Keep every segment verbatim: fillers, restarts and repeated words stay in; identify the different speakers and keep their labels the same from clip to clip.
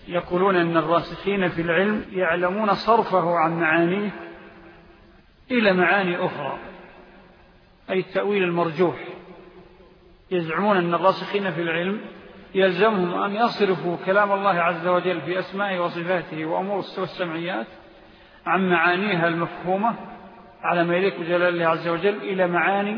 Speaker 1: يقولون أن الراسخين في العلم يعلمون صرفه عن معانيه إلى معاني أخرى، أي التأويل المرجوح. يزعمون أن الراسخين في العلم يلزمهم أن يصرفوا كلام الله عز وجل في أسمائه وصفاته وأمور السمعيات عن معانيها المفهومة على ما يليق بجلال الله عز وجل إلى معاني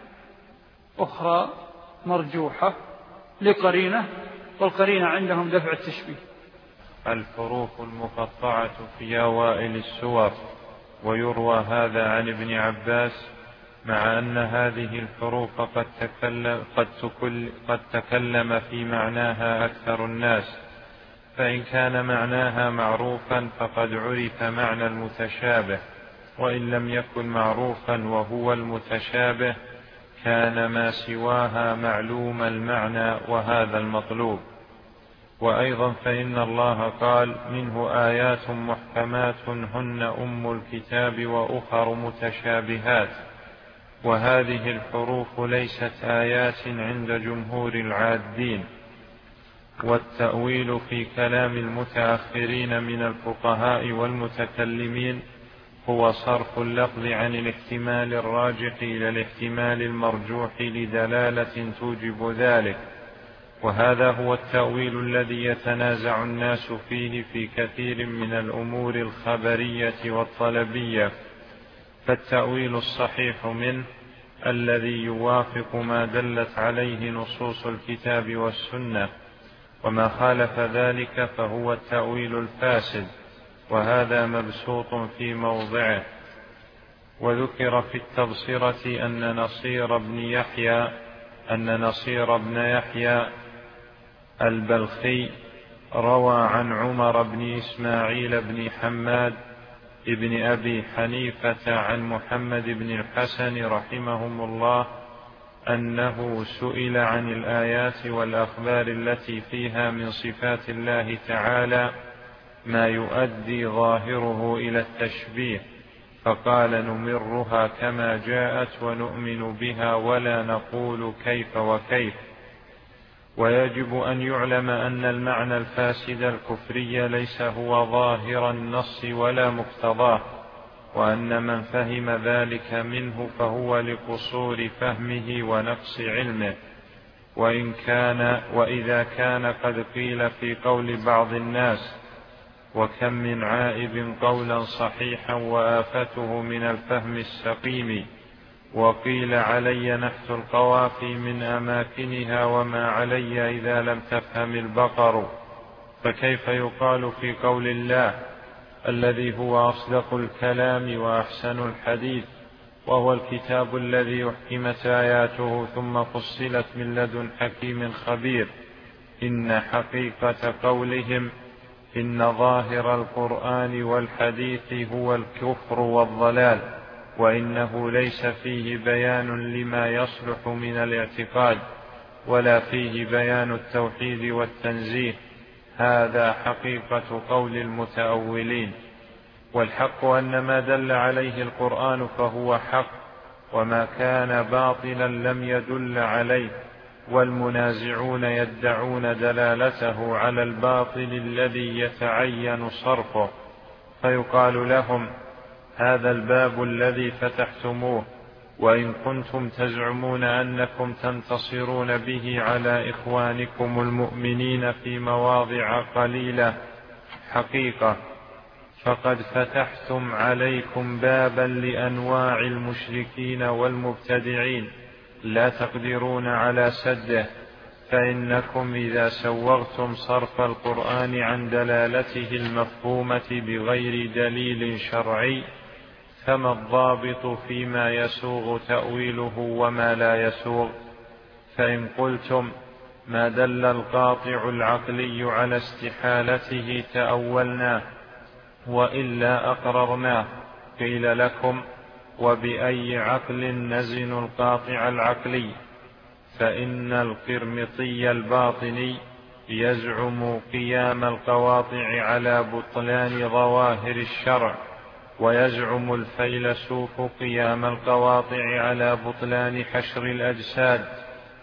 Speaker 1: أخرى مرجوحة لقرينة، والقرينة عندهم دفع التشبيه.
Speaker 2: الحروف المقطعة في أوائل السور، ويروى هذا عن ابن عباس، مع أن هذه الحروف قد تكلم, قد, تكل قد تكلم في معناها أكثر الناس، فإن كان معناها معروفا فقد عرف معنى المتشابه، وإن لم يكن معروفا وهو المتشابه كان ما سواها معلوم المعنى، وهذا المطلوب. وأيضا فإن الله قال: منه آيات محكمات هن أم الكتاب وأخر متشابهات. وهذه الحروف ليست آيات عند جمهور العادين. والتأويل في كلام المتأخرين من الفقهاء والمتكلمين هو صرف اللفظ عن الاحتمال الراجح إلى الاحتمال المرجوح لدلالة توجب ذلك، وهذا هو التأويل الذي يتنازع الناس فيه في كثير من الأمور الخبرية والطلبية. فالتأويل الصحيح منه الذي يوافق ما دلت عليه نصوص الكتاب والسنة، وما خالف ذلك فهو التأويل الفاسد، وهذا مبسوط في موضعه. وذكر في التبصرة أن نصير بن يحيى أن نصير بن يحيى البلخي روى عن عمر بن إسماعيل بن حماد ابن أبي حنيفة عن محمد بن الحسن رحمهم الله أنه سئل عن الآيات والأخبار التي فيها من صفات الله تعالى ما يؤدي ظاهره إلى التشبيه، فقال: نمرها كما جاءت ونؤمن بها ولا نقول كيف وكيف. ويجب أن يعلم أن المعنى الفاسد الكفري ليس هو ظاهر النص ولا مقتضاه، وأن من فهم ذلك منه فهو لقصور فهمه ونقص علمه. وإن كان وإذا كان قد قيل في قول بعض الناس: وكم من عائب قولا صحيحا وآفته من الفهم السقيم، وقيل علي نحت القوافي من أماكنها وما علي إذا لم تفهم البقر، فكيف يقال في قول الله الذي هو أصدق الكلام وأحسن الحديث، وهو الكتاب الذي أحكمت آياته ثم فصلت من لدن حكيم خبير: إن حقيقة قولهم إن ظاهر القرآن والحديث هو الكفر والضلال، وإنه ليس فيه بيان لما يصلح من الاعتقاد ولا فيه بيان التوحيد والتنزيه. هذا حقيقة قول المتأولين. والحق أن ما دل عليه القرآن فهو حق، وما كان باطلا لم يدل عليه، والمنازعون يدعون دلالته على الباطل الذي يتعين صرفه، فيقال لهم: هذا الباب الذي فتحتموه، وإن كنتم تزعمون أنكم تنتصرون به على إخوانكم المؤمنين في مواضع قليلة حقيقة، فقد فتحتم عليكم بابا لأنواع المشركين والمبتدعين لا تقدرون على سده، فإنكم إذا سوغتم صرف القرآن عن دلالته المفهومة بغير دليل شرعي، فما الضابط فيما يسوغ تأويله وما لا يسوغ؟ فإن قلتم ما دل القاطع العقلي على استحالته تأولناه، وإلا أقررناه. قيل لكم: وبأي عقل نزن القاطع العقلي؟ فإن القرمطي الباطني يزعم قيام القواطع على بطلان ظواهر الشرع، ويزعم الفيلسوف قيام القواطع على بطلان حشر الأجساد،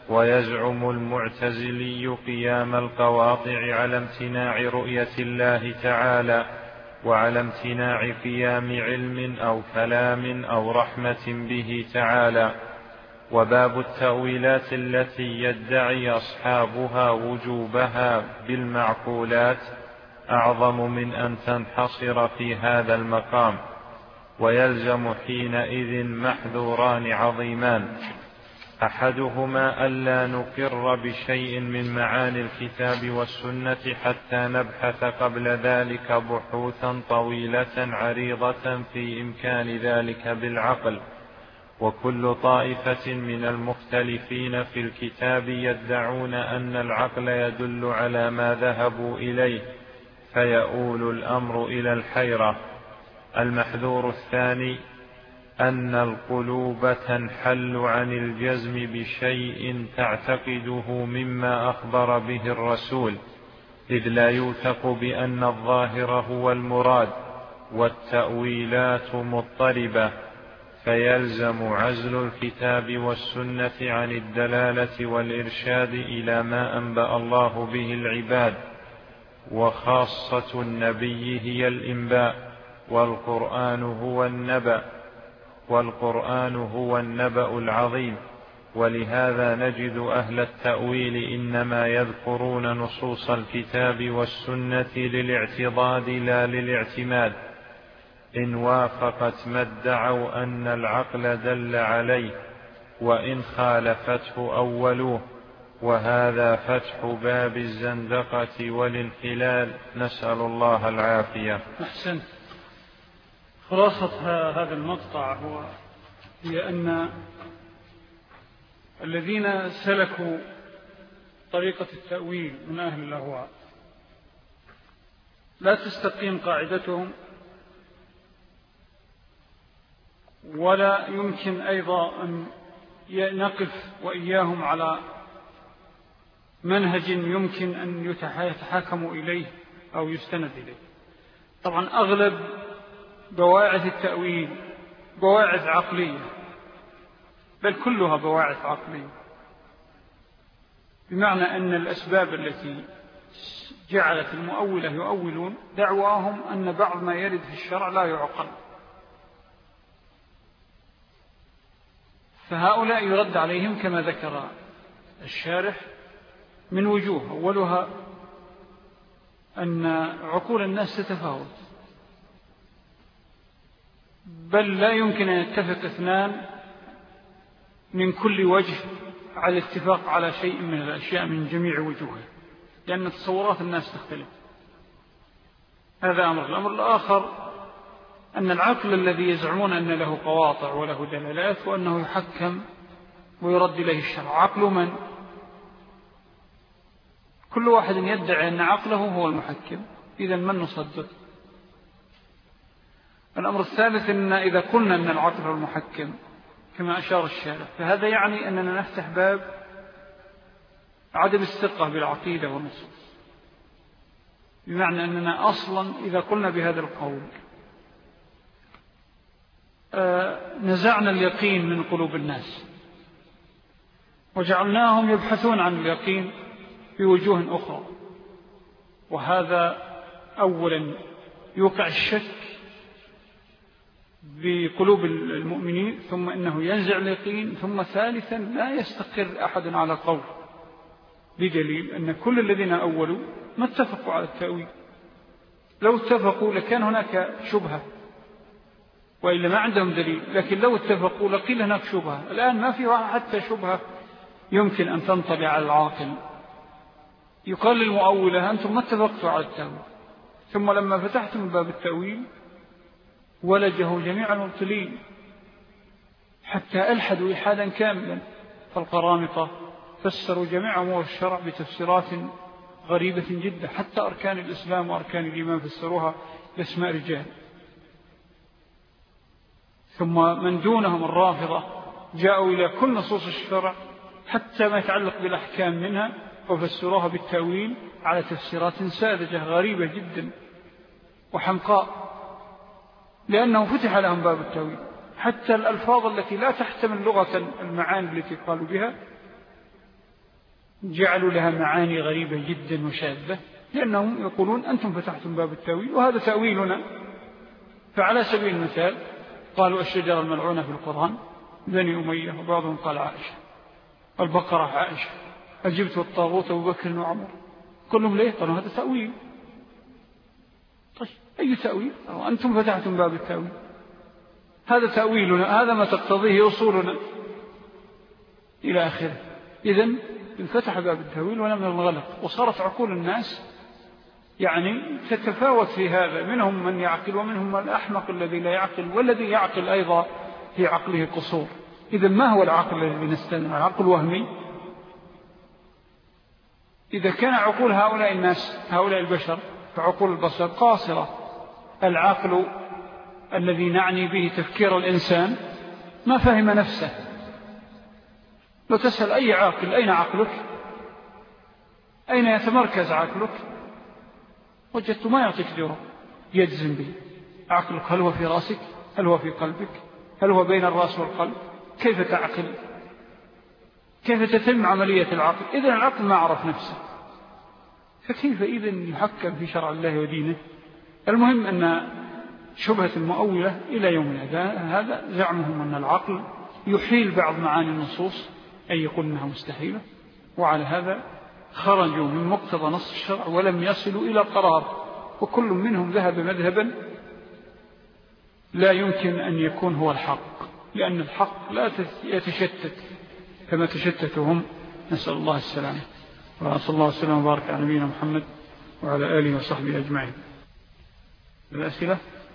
Speaker 2: ويزعم المعتزلي قيام القواطع على امتناع رؤية الله تعالى وعلى امتناع قيام علم أو كلام أو رحمة به تعالى. وباب التأويلات التي يدعي أصحابها وجوبها بالمعقولات أعظم من أن تنحصر في هذا المقام، ويلزم حينئذ محذوران عظيمان: أحدهما ألا نقر بشيء من معاني الكتاب والسنة حتى نبحث قبل ذلك بحوثا طويلة عريضة في إمكان ذلك بالعقل. وكل طائفة من المختلفين في الكتاب يدعون أن العقل يدل على ما ذهبوا إليه، فيؤول الأمر إلى الحيرة. المحذور الثاني أن القلوب تنحل عن الجزم بشيء تعتقده مما أخبر به الرسول، إذ لا يوثق بأن الظاهر هو المراد، والتأويلات مضطربة، فيلزم عزل الكتاب والسنة عن الدلالة والإرشاد إلى ما أنبأ الله به العباد، وخاصة النبي هي الإنباء، والقرآن هو النبأ والقرآن هو النبأ العظيم. ولهذا نجد أهل التأويل إنما يذكرون نصوص الكتاب والسنة للاعتضاد لا للاعتماد، إن وافقت ما ادعوا أن العقل دل عليه، وإن خالفته أولوه، وهذا فتح باب الزندقة والانحلال، نسأل الله العافية.
Speaker 1: أحسنت. خلاصة هذا المقطع هو هي أن الذين سلكوا طريقة التأويل من أهل الأهواء لا تستقيم قاعدتهم، ولا يمكن أيضا أن نقف وإياهم على منهج يمكن أن يتحاكموا إليه أو يستند إليه. طبعا أغلب بواعث التأويل بواعث عقلية، بل كلها بواعث عقلية، بمعنى أن الأسباب التي جعلت المؤولة يؤولون دعواهم أن بعض ما يرد في الشرع لا يعقل، فهؤلاء يرد عليهم كما ذكر الشارح من وجوه. أولها أن عقول الناس تتفاوت، بل لا يمكن أن يتفق اثنان من كل وجه على الاتفاق على شيء من الأشياء من جميع وجوهها، لأن تصورات الناس تختلف. هذا أمر. الأمر الآخر أن العقل الذي يزعمون أن له قواطع وله دلالات وأنه يحكم ويرد إليه الشرع، عقل من؟ كل واحد يدعي أن عقله هو المحكم، إذا من نصدق؟ الأمر الثالث أن إذا قلنا أن العقل هو المحكم كما أشار الشارع، فهذا يعني أننا نفتح باب عدم الثقة بالعقيدة والنصوص، بمعنى أننا أصلا إذا قلنا بهذا القول نزعنا اليقين من قلوب الناس وجعلناهم يبحثون عن اليقين بوجوه أخرى، وهذا أولا يوقع الشك بقلوب المؤمنين، ثم إنه ينزع اليقين، ثم ثالثا لا يستقر أحد على قول، بدليل أن كل الذين أولوا ما اتفقوا على التأويل. لو اتفقوا لكان هناك شبهة، وإلا ما عندهم دليل، لكن لو اتفقوا لقيل هناك شبهة. الآن ما في حتى شبهة يمكن أن تنطبع على العاقل. يقال للمؤولة أنتم ما اتفقتوا على التأويل، ثم لما فتحتم باب التأويل ولجه جميع المبطلين حتى ألحدوا إلحادا كاملا. فالقرامطة فسروا جميع أمور الشرع بتفسيرات غريبة جدا، حتى أركان الإسلام وأركان الإيمان فسروها باسماء رجال. ثم من دونهم الرافضة جاءوا إلى كل نصوص الشرع حتى ما يتعلق بالأحكام منها وفسروها بالتأويل على تفسيرات ساذجة غريبة جدا وحمقاء، لأنه فتح لهم باب التأويل. حتى الألفاظ التي لا تحتمل لغة المعاني التي قالوا بها جعلوا لها معاني غريبة جدا وشاذة، لأنهم يقولون أنتم فتحتم باب التأويل وهذا تأويلنا. فعلى سبيل المثال قالوا الشجرة الملعونة في القرآن بني أمية، وبعضهم قال عائشة، البقرة عائشة، الجبت والطاغوت أبو بكر وعمر، كلهم ليه؟ قالوا هذا تأويل. طيب أي تأويل؟ أنتم فتحتم باب التأويل، هذا تأويلنا، هذا ما تقتضيه أصولنا إلى آخره. إذن انفتح باب التأويل ولم ينغلق، وصارت عقول الناس يعني تتفاوت في هذا، منهم من يعقل ومنهم الأحمق الذي لا يعقل، والذي يعقل أيضا في عقله قصور. إذن ما هو العقل الذي نستنى؟ عقل وهمي. إذا كان عقول هؤلاء الناس هؤلاء البشر فعقول البشر قاصرة. العقل الذي نعني به تفكير الإنسان ما فهم نفسه. لو تسأل أي عاقل أين عقلك، أين يتمركز عقلك، وجدت ما يعطيك جواب يجزم به. عقلك هل هو في رأسك، هل هو في قلبك، هل هو بين الرأس والقلب؟ كيف تعقل؟ كيف تتم عملية العقل؟ إذن العقل ما عرف نفسه، فكيف إذن يحكم في شرع الله ودينه؟ المهم أن شبهة المؤولة إلى يومنا هذا زعمهم أن العقل يحيل بعض معاني النصوص، أي يقول أنها مستحيلة، وعلى هذا خرجوا من مقتضى نص الشرع ولم يصلوا إلى قرار، وكل منهم ذهب مذهبا لا يمكن أن يكون هو الحق، لأن الحق لا يتشتت كما تشتتهم. نسأل الله السلامة، ونسأل الله السلامة وبارك على نبينا محمد وعلى آله وصحبه أجمعين. الأسئلة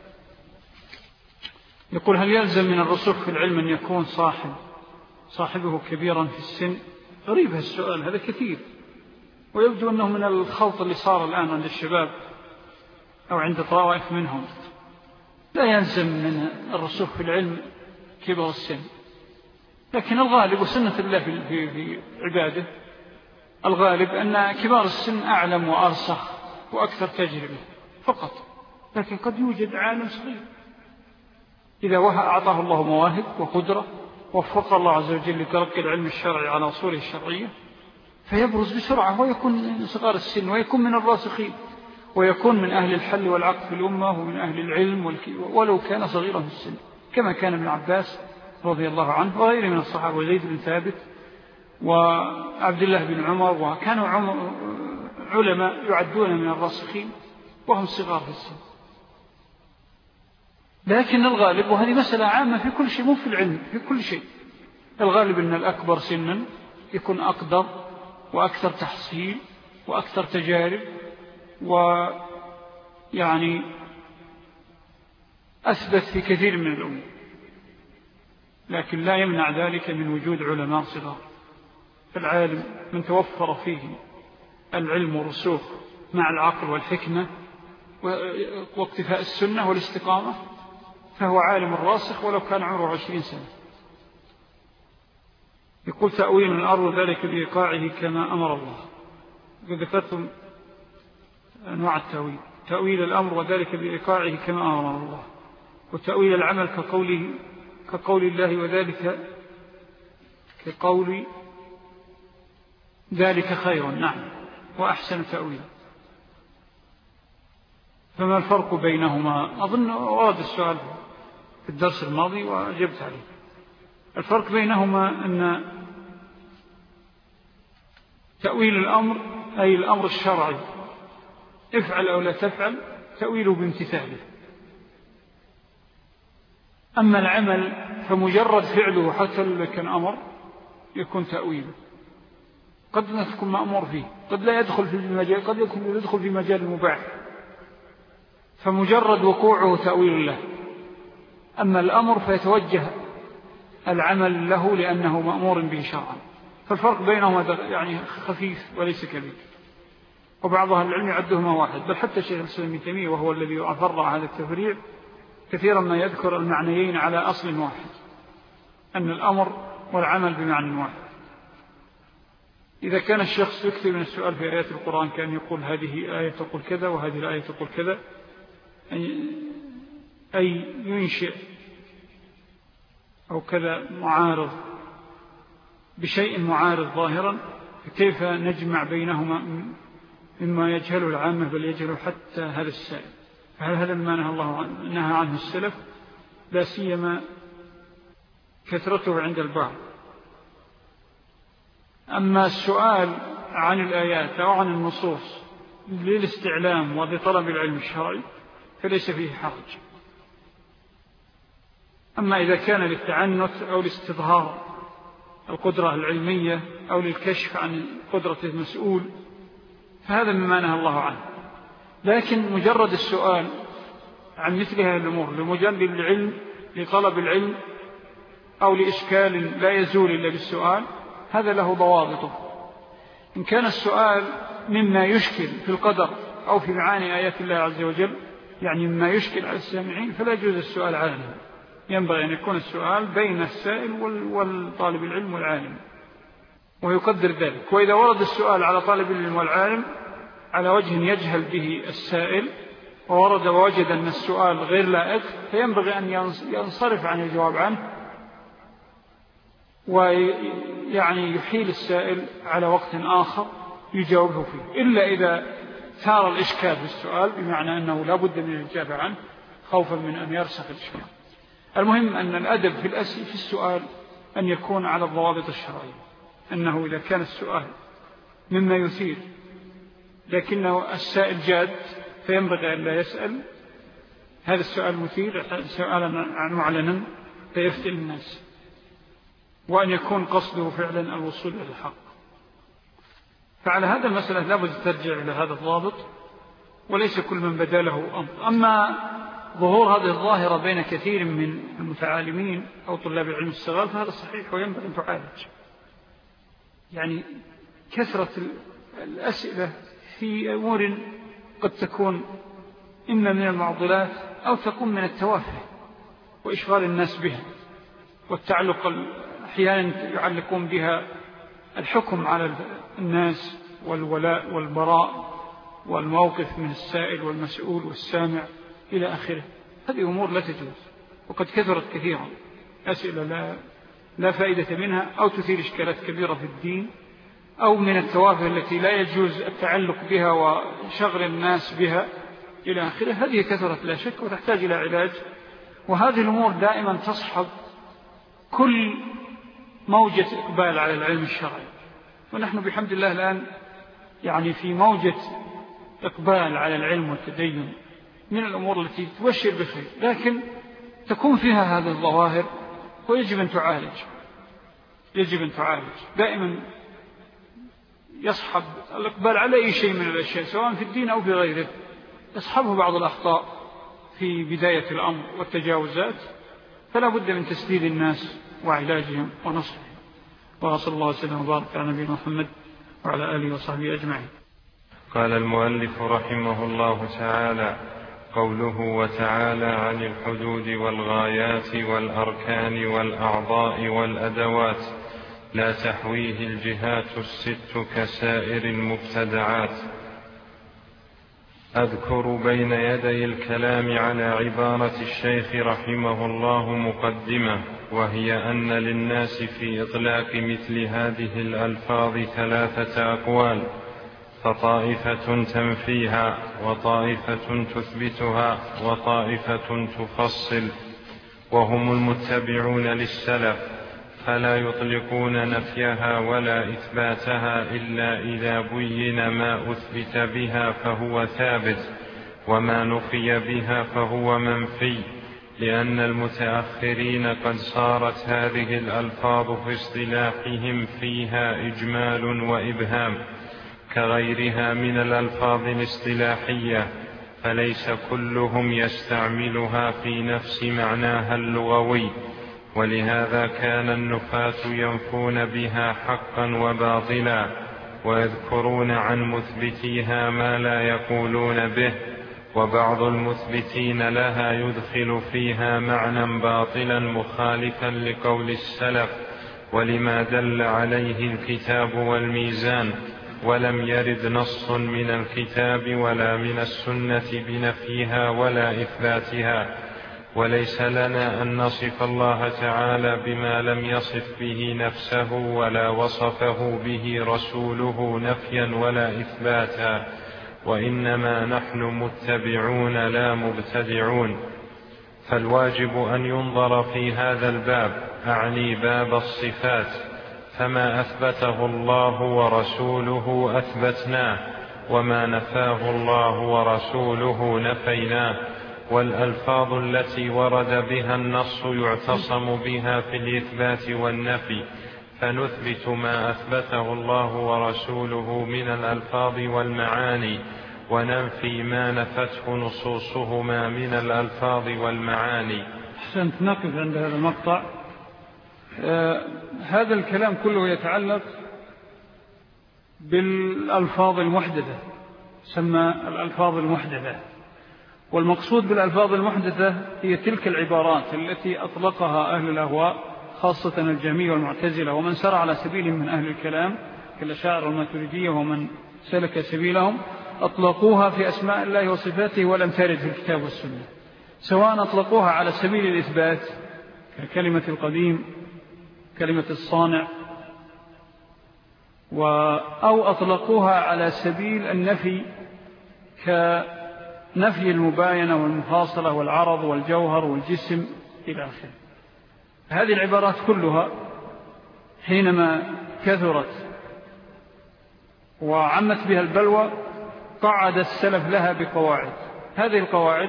Speaker 1: يقول: هل يلزم من الرسوخ في العلم أن يكون صاحب صاحبه كبيرا في السن؟ غريب هالسؤال هذا كثير، ويبدو أنه من الخلط اللي صار الآن عند الشباب أو عند طوائف منهم. لا يلزم من الرسوخ في العلم كبر السن، لكن الغالب وسنة الله في, في عباده الغالب أن كبار السن أعلم وأرسخ وأكثر تجربة فقط، لكن قد يوجد عالم صغير إذا أعطاه الله مواهب وقدرة وفق الله عز وجل لتلقي العلم الشرعي على أصوله الشرعية، فيبرز بسرعة ويكون من صغار السن ويكون من الراسخين ويكون من أهل الحل والعقد في الأمة ومن أهل العلم، ولو كان صغيرا في السن، كما كان ابن عباس رضي الله عنه وغيره من الصحابة، وزيد بن ثابت وعبد الله بن عمر، وكانوا علماء يعدون من الراسخين وهم صغار في السن. لكن الغالب، وهذه مسألة عامة في كل شيء، مو في العلم، في كل شيء، الغالب أن الأكبر سنا يكون أقدر وأكثر تحصيل وأكثر تجارب ويعني أثبت في كثير من الأمور، لكن لا يمنع ذلك من وجود علماء صغار. فالعالم من توفر فيه العلم والرسوخ مع العقل والحكمة واقتفاء السنة والاستقامة فهو عالم راسخ ولو كان عمره عشرين سنة. يقول: تأويل الأرض ذلك بإيقاعه كما أمر الله. ذكرتم أنواع التأويل: تأويل الأمر وذلك بإيقاعه كما أمر الله، وتأويل العمل كقوله كقول الله وذلك كقول ذلك خير، نعم، وأحسن تأويل. فما الفرق بينهما؟ أظن ورد السؤال في الدرس الماضي وأجبت عليه. الفرق بينهما أن تأويل الأمر أي الأمر الشرعي، افعل أو لا تفعل، تأويله بامتثاله. أما العمل فمجرد فعله حتى لو كان أمر يكون تأويله، قد لا تكون مأمور فيه، قد لا يدخل في المجال، قد يكون يدخل في مجال المباح، فمجرد وقوعه تأويل له. أما الأمر فيتوجه العمل له لأنه مأمور به شرعا. فالفرق بينهما يعني خفيف وليس كبير، وبعض أهل العلم يعدهما واحد، بل حتى الشيخ الإسلام ابن تيمية وهو الذي أفرع هذا التفريع كثيرا ما يذكر المعنيين على أصل واحد، أن الأمر والعمل بمعنى واحد. إذا كان الشخص يكثر من السؤال في آيات القرآن كان يقول هذه آية تقول كذا وهذه الآية تقول كذا، أي ينشئ أو كذا معارض بشيء معارض ظاهرا، كيف نجمع بينهما مما يجهله العامة بل يجهله حتى هذا السائل؟ فهل هذا ما نهى الله عنه, نهى عنه السلف؟ لا سيما كثرته عند البعض. أما السؤال عن الآيات أو عن النصوص للاستعلام ولطلب العلم الشرعي فليس فيه حرج. أما إذا كان للتعنت أو لاستظهار القدرة العلمية أو للكشف عن قدرة المسؤول فهذا مما نهى الله عنه. لكن مجرد السؤال عن مثل هذه الأمور لمجرد العلم لطلب العلم أو لإشكال لا يزول إلا بالسؤال هذا له ضوابطه. إن كان السؤال مما يشكل في القدر أو في معاني آيات الله عز وجل يعني مما يشكل على السامعين فلا يجوز السؤال عنه. ينبغي أن يكون السؤال بين السائل والطالب العلم والعالم ويقدر ذلك. وإذا ورد السؤال على طالب العلم والعالم على وجه يجهل به السائل وورد ووجد أن السؤال غير لائق فينبغي أن ينصرف عن الجواب عنه ويعني يحيل السائل على وقت آخر يجاوبه فيه، إلا إذا ثار الإشكال في السؤال بمعنى أنه لا بد من الإجابة عنه خوفا من أن يرسخ الإشكال. المهم أن الأدب في الأسئلة في السؤال أن يكون على الضوابط الشرعية، أنه إذا كان السؤال مما يثير لكنه السائل جاد فينبغي أن لا يسأل هذا السؤال مثير سؤالا معلنا فيفتن الناس، وأن يكون قصده فعلا الوصول إلى الحق. فعلى هذا المسألة لابد ترجع إلى هذا الضابط وليس كل من بدا له أمر. أما ظهور هذه الظاهرة بين كثير من المتعالمين أو طلاب العلم الصغار فهذا صحيح وينبغي أن تعالج. يعني كثرة الأسئلة في أمور قد تكون إما من المعضلات أو تكون من التوافه وإشغال الناس بها والتعلق أحيانا يعلقون بها الحكم على الناس والولاء والبراء والموقف من السائل والمسؤول والسامع إلى آخره. هذه أمور لا تجوز وقد كثرت كثيرا أسئلة لا, لا فائدة منها أو تثير إشكالات كبيرة في الدين أو من التوافه التي لا يجوز التعلق بها وشغل الناس بها إلى آخره. هذه كثرت لا شك وتحتاج إلى علاج. وهذه الأمور دائما تصحب كل موجة إقبال على العلم الشرعي، ونحن بحمد الله الآن يعني في موجة إقبال على العلم والتدين من الأمور التي تبشر بخير، لكن تكون فيها هذه الظواهر ويجب أن تعالج. يجب أن تعالج دائما. يصحب الإقبال على أي شيء من الأشياء سواء في الدين أو في غيره يصحبه بعض الأخطاء في بداية الأمر والتجاوزات، فلا بد من تسديد الناس وعلاجهم ونصرهم. وصلى الله وسلم وبارك على نبينا محمد وعلى آله وصحبه أجمعين.
Speaker 2: قال المؤلف رحمه الله تعالى: قوله وتعالى عن الحدود والغايات والأركان والأعضاء والأدوات لا تحويه الجهات الست كسائر المبتدعات. أذكر بين يدي الكلام على عبارة الشيخ رحمه الله مقدمة، وهي أن للناس في إطلاق مثل هذه الألفاظ ثلاثة أقوال، فطائفة تنفيها وطائفة تثبتها وطائفة تفصل، وهم المتبعون للسلف، فلا يطلقون نفيها ولا إثباتها إلا إذا بين ما أثبت بها فهو ثابت وما نفي بها فهو منفي، لأن المتأخرين قد صارت هذه الألفاظ في اصطلاحهم فيها إجمال وإبهام كغيرها من الألفاظ الاصطلاحية، فليس كلهم يستعملها في نفس معناها اللغوي، ولهذا كان النفاة ينفون بها حقا وباطلا ويذكرون عن مثبتيها ما لا يقولون به، وبعض المثبتين لها يدخل فيها معنى باطلا مخالفا لقول السلف ولما دل عليه الكتاب والميزان، ولم يرد نص من الكتاب ولا من السنة بنفيها ولا إثباتها، وليس لنا أن نصف الله تعالى بما لم يصف به نفسه ولا وصفه به رسوله نفيا ولا إثباتا، وإنما نحن متبعون لا مبتدعون. فالواجب أن ينظر في هذا الباب، أعني باب الصفات، فما أثبته الله ورسوله أثبتناه، وما نفاه الله ورسوله نفيناه. والألفاظ التي ورد بها النص يعتصم بها في الإثبات والنفي، فنثبت ما أثبته الله ورسوله من الألفاظ والمعاني، وننفي ما نفته نصوصهما من الألفاظ والمعاني.
Speaker 1: أحسنت. نقف عند هذا المقطع. آه هذا الكلام كله يتعلق بالألفاظ المحدثة، سمى الألفاظ المحدثة. والمقصود بالألفاظ المحدثة هي تلك العبارات التي أطلقها أهل الأهواء، خاصة الجهمية والمعتزلة ومن سار على سبيلهم من أهل الكلام كالأشاعرة والماتريدية ومن سلك سبيلهم، أطلقوها في أسماء الله وصفاته ولم ترد في الكتاب والسنة، سواء أطلقوها على سبيل الإثبات ككلمة القديم، كلمة الصانع، أو أطلقوها على سبيل النفي كنفي المباينة والمفاصلة والعرض والجوهر والجسم إلى آخره. هذه العبارات كلها حينما كثرت وعمت بها البلوى قعد السلف لها بقواعد. هذه القواعد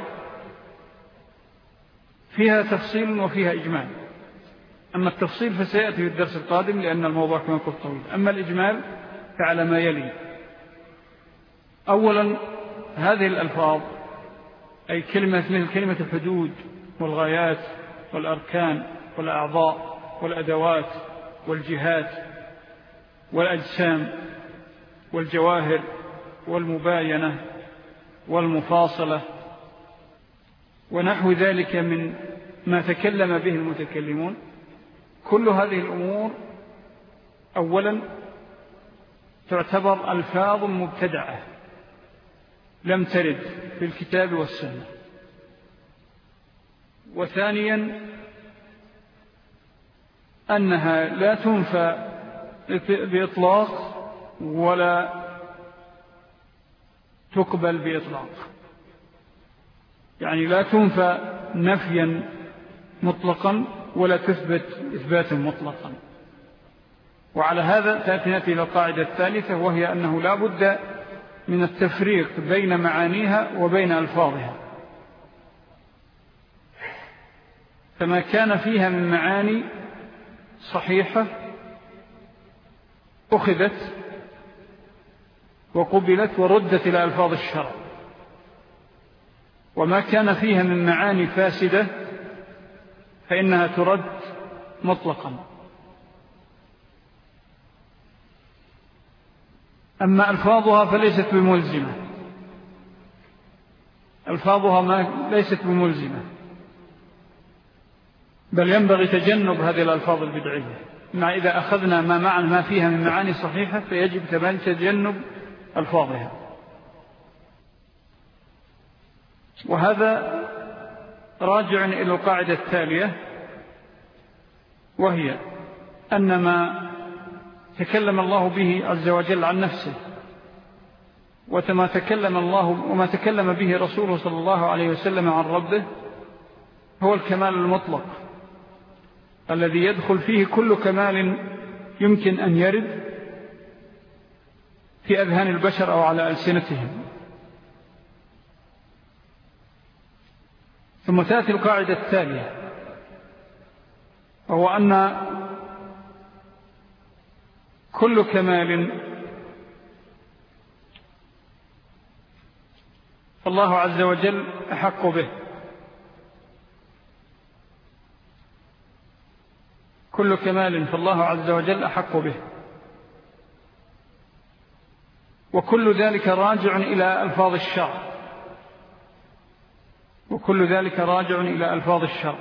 Speaker 1: فيها تفصيل وفيها إجمال. أما التفصيل فسيأتي في الدرس القادم لأن الموضوع كما قلت طويل. أما الإجمال فعلى ما يلي. أولا، هذه الألفاظ أي كلمة مثل كلمة الحدود والغايات والأركان والأعضاء والأدوات والجهات والأجسام والجواهر والمباينة والمفاصلة ونحو ذلك من ما تكلم به المتكلمون، كل هذه الأمور أولا تعتبر ألفاظ مبتدعة لم ترد في الكتاب والسنة. وثانيا أنها لا تنفى بإطلاق ولا تقبل بإطلاق، يعني لا تنفى نفيا مطلقا ولا تثبت إثباتا مطلقا. وعلى هذا تأتي إلى القاعدة الثالثة، وهي أنه لا بد من التفريق بين معانيها وبين ألفاظها، فما كان فيها من معاني صحيحة أخذت وقبلت وردت إلى ألفاظ الشرع، وما كان فيها من معاني فاسدة فإنها ترد مطلقا. أما ألفاظها فليست بملزمة، ألفاظها ما ليست بملزمة، بل ينبغي تجنب هذه الألفاظ البدعية. مع إذا أخذنا ما معنى ما فيها من معاني صحيحة فيجب تجنب ألفاظها. وهذا راجع إلى القاعدة التالية، وهي أن ما تكلم الله به عز وجل عن نفسه وما تكلم الله وما تكلم به رسوله صلى الله عليه وسلم عن ربه هو الكمال المطلق الذي يدخل فيه كل كمال يمكن أن يرد في أذهان البشر أو على ألسنتهم. ثم تأتي القاعدة التالية، وهو أن كل كمال فالله عز وجل أحق به، كل كمال فالله عز وجل أحق به، وكل ذلك راجع إلى ألفاظ الشرع، وكل ذلك راجع إلى ألفاظ الشرع.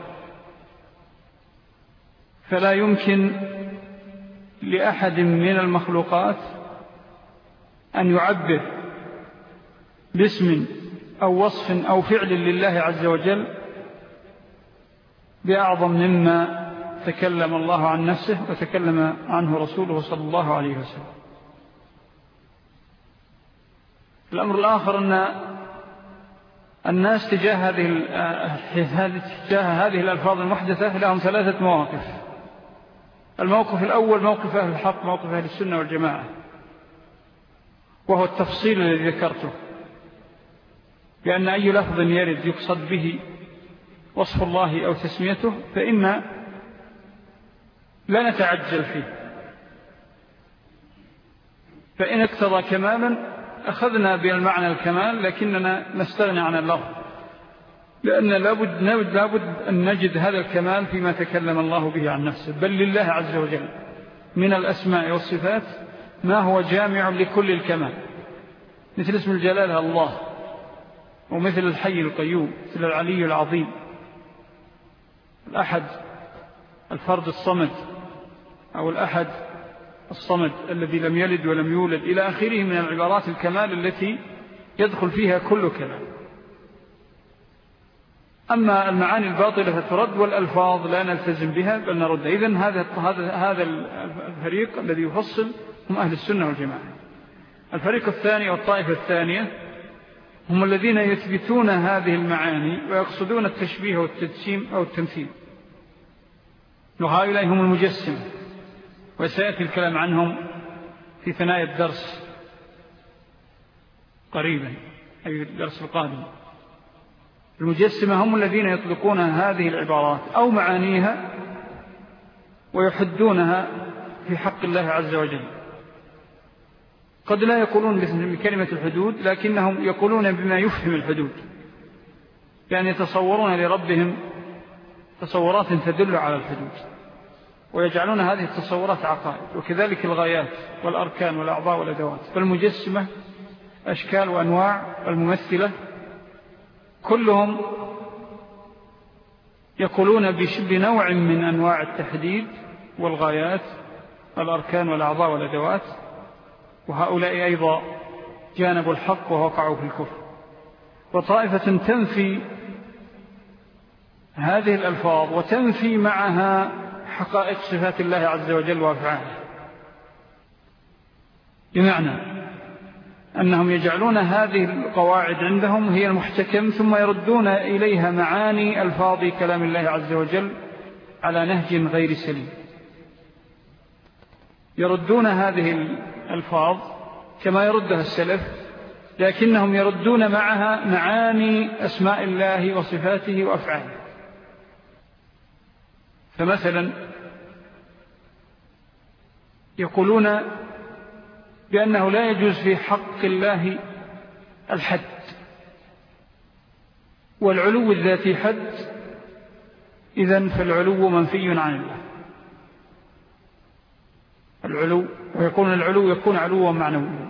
Speaker 1: فلا يمكن لأحد من المخلوقات أن يعبر باسم أو وصف أو فعل لله عز وجل بأعظم مما تكلم الله عن نفسه وتكلم عنه رسوله صلى الله عليه وسلم. الأمر الآخر أن الناس تجاه هذه تجاه هذه الألفاظ المحدثة لهم ثلاثة مواقف. الموقف الأول موقف أهل الحق، موقف أهل السنة والجماعة، وهو التفصيل الذي ذكرته، بأن أي لفظ يرد يقصد به وصف الله أو تسميته فإن لا نتعجل فيه، فإن اقتضى كمالا أخذنا بالمعنى الكمال، لكننا نستغني عن اللفظ، لأن لابد, لابد أن نجد هذا الكمال فيما تكلم الله به عن نفسه. بل لله عز وجل من الأسماء والصفات ما هو جامع لكل الكمال، مثل اسم الجلالة الله، ومثل الحي القيوم، مثل العلي العظيم، الأحد الفرد الصمد، أو الأحد الصمد الذي لم يلد ولم يولد، إلى آخره من العبارات الكمال التي يدخل فيها كل كلام. أما المعاني الباطلة فترد، والألفاظ لا نلتزم بها بل نرد. إذن هذا هذا الفريق الذي يفصل هم أهل السنة والجماعة. الفريق الثاني والطائفة الثانية هم الذين يثبتون هذه المعاني ويقصدون التشبيه والتجسيم أو التمثيل، وهؤلاء هم المجسم، وسيأتي الكلام عنهم في ثنايا الدرس قريبا، أي الدرس القادم. المجسمة هم الذين يطلقون هذه العبارات أو معانيها ويحدونها في حق الله عز وجل. قد لا يقولون بكلمة الحدود، لكنهم يقولون بما يفهم الحدود، يعني يتصورون لربهم تصورات تدل على الحدود، ويجعلون هذه التصورات عقائد، وكذلك الغايات والأركان والأعضاء والأدوات. فالمجسمة أشكال وأنواع الممثلة كلهم يقولون بنوع من أنواع التحديد والغايات والأركان والأعضاء والأدوات، وهؤلاء أيضا جانبوا الحق ووقعوا في الكفر. وطائفة تنفي هذه الألفاظ وتنفي معها حقائق صفات الله عز وجل وأفعاله، بمعنى أنهم يجعلون هذه القواعد عندهم هي المحتكم، ثم يردون إليها معاني ألفاظ كلام الله عز وجل على نهج غير سليم. يردون هذه الألفاظ كما يردها السلف، لكنهم يردون معها معاني أسماء الله وصفاته وأفعاله. فمثلا يقولون بأنه لا يجوز في حق الله الحد، والعلو الذاتي حد، إذن فالعلو منفي عن الله. العلو، ويقولون العلو يكون علوا معنويا.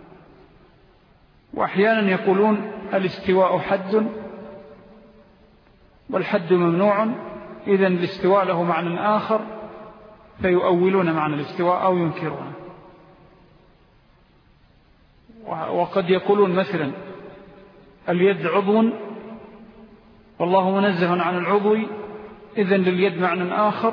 Speaker 1: وأحيانا يقولون الاستواء حد والحد ممنوع، إذن الاستواء له معنى آخر فيؤولون معنى الاستواء أو ينكرونه. وقد يقولون مثلا اليد عضو والله منزه عن العضو، إذن لليد معنى آخر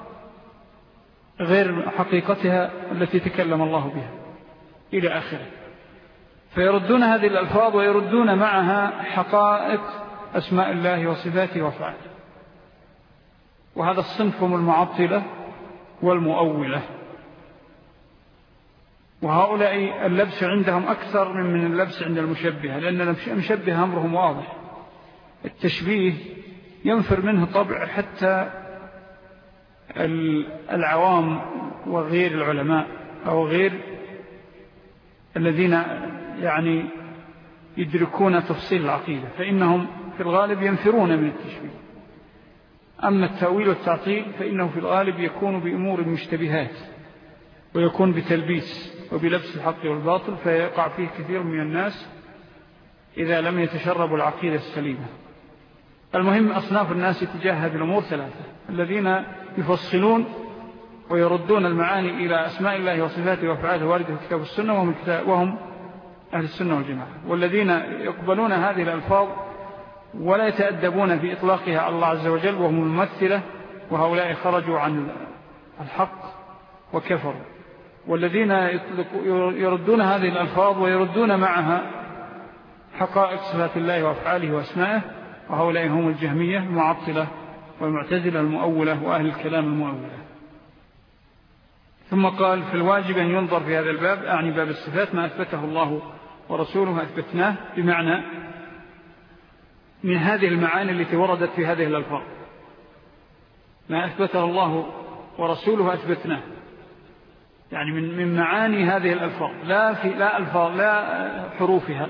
Speaker 1: غير حقيقتها التي تكلم الله بها، إلى آخره. فيردون هذه الألفاظ ويردون معها حقائق أسماء الله وصفاته وأفعاله. وهذا الصنف هم المعطلة والمؤولة. وهؤلاء اللبس عندهم أكثر من اللبس عند المشبهة، لأن المشبهة أمرهم واضح. التشبيه ينفر منه طبع حتى العوام وغير العلماء أو غير الذين يعني يدركون تفصيل العقيدة، فإنهم في الغالب ينفرون من التشبيه. أما التأويل والتعطيل فإنه في الغالب يكون بأمور مشتبهات، ويكون بتلبيس وبلبس الحق والباطل، فيقع فيه كثير من الناس إذا لم يتشربوا العقيدة السليمة. المهم أصناف الناس تجاه هذه الأمور ثلاثة: الذين يفصلون ويردون المعاني إلى أسماء الله وصفاته وأفعاله واردة في الكتاب والسنة، وهم أهل السنة والجماعة، والذين يقبلون هذه الألفاظ ولا يتأدبون في إطلاقها على الله عز وجل وهم الممثلة، وهؤلاء خرجوا عن الحق وكفروا. والذين يردون هذه الألفاظ ويردون معها حقائق صفات الله وأفعاله وأسمائه، وهؤلاء هم الجهمية المعطلة والمعتزلة المؤولة وأهل الكلام المؤولة. ثم قال: في الواجب أن ينظر في هذا الباب، أعني باب الصفات، ما أثبته الله ورسوله أثبتناه، بمعنى من هذه المعاني التي وردت في هذه الألفاظ، ما أثبته الله ورسوله أثبتناه، يعني من من معاني هذه الألفاظ، لا في لا ألفاظ لا حروفها،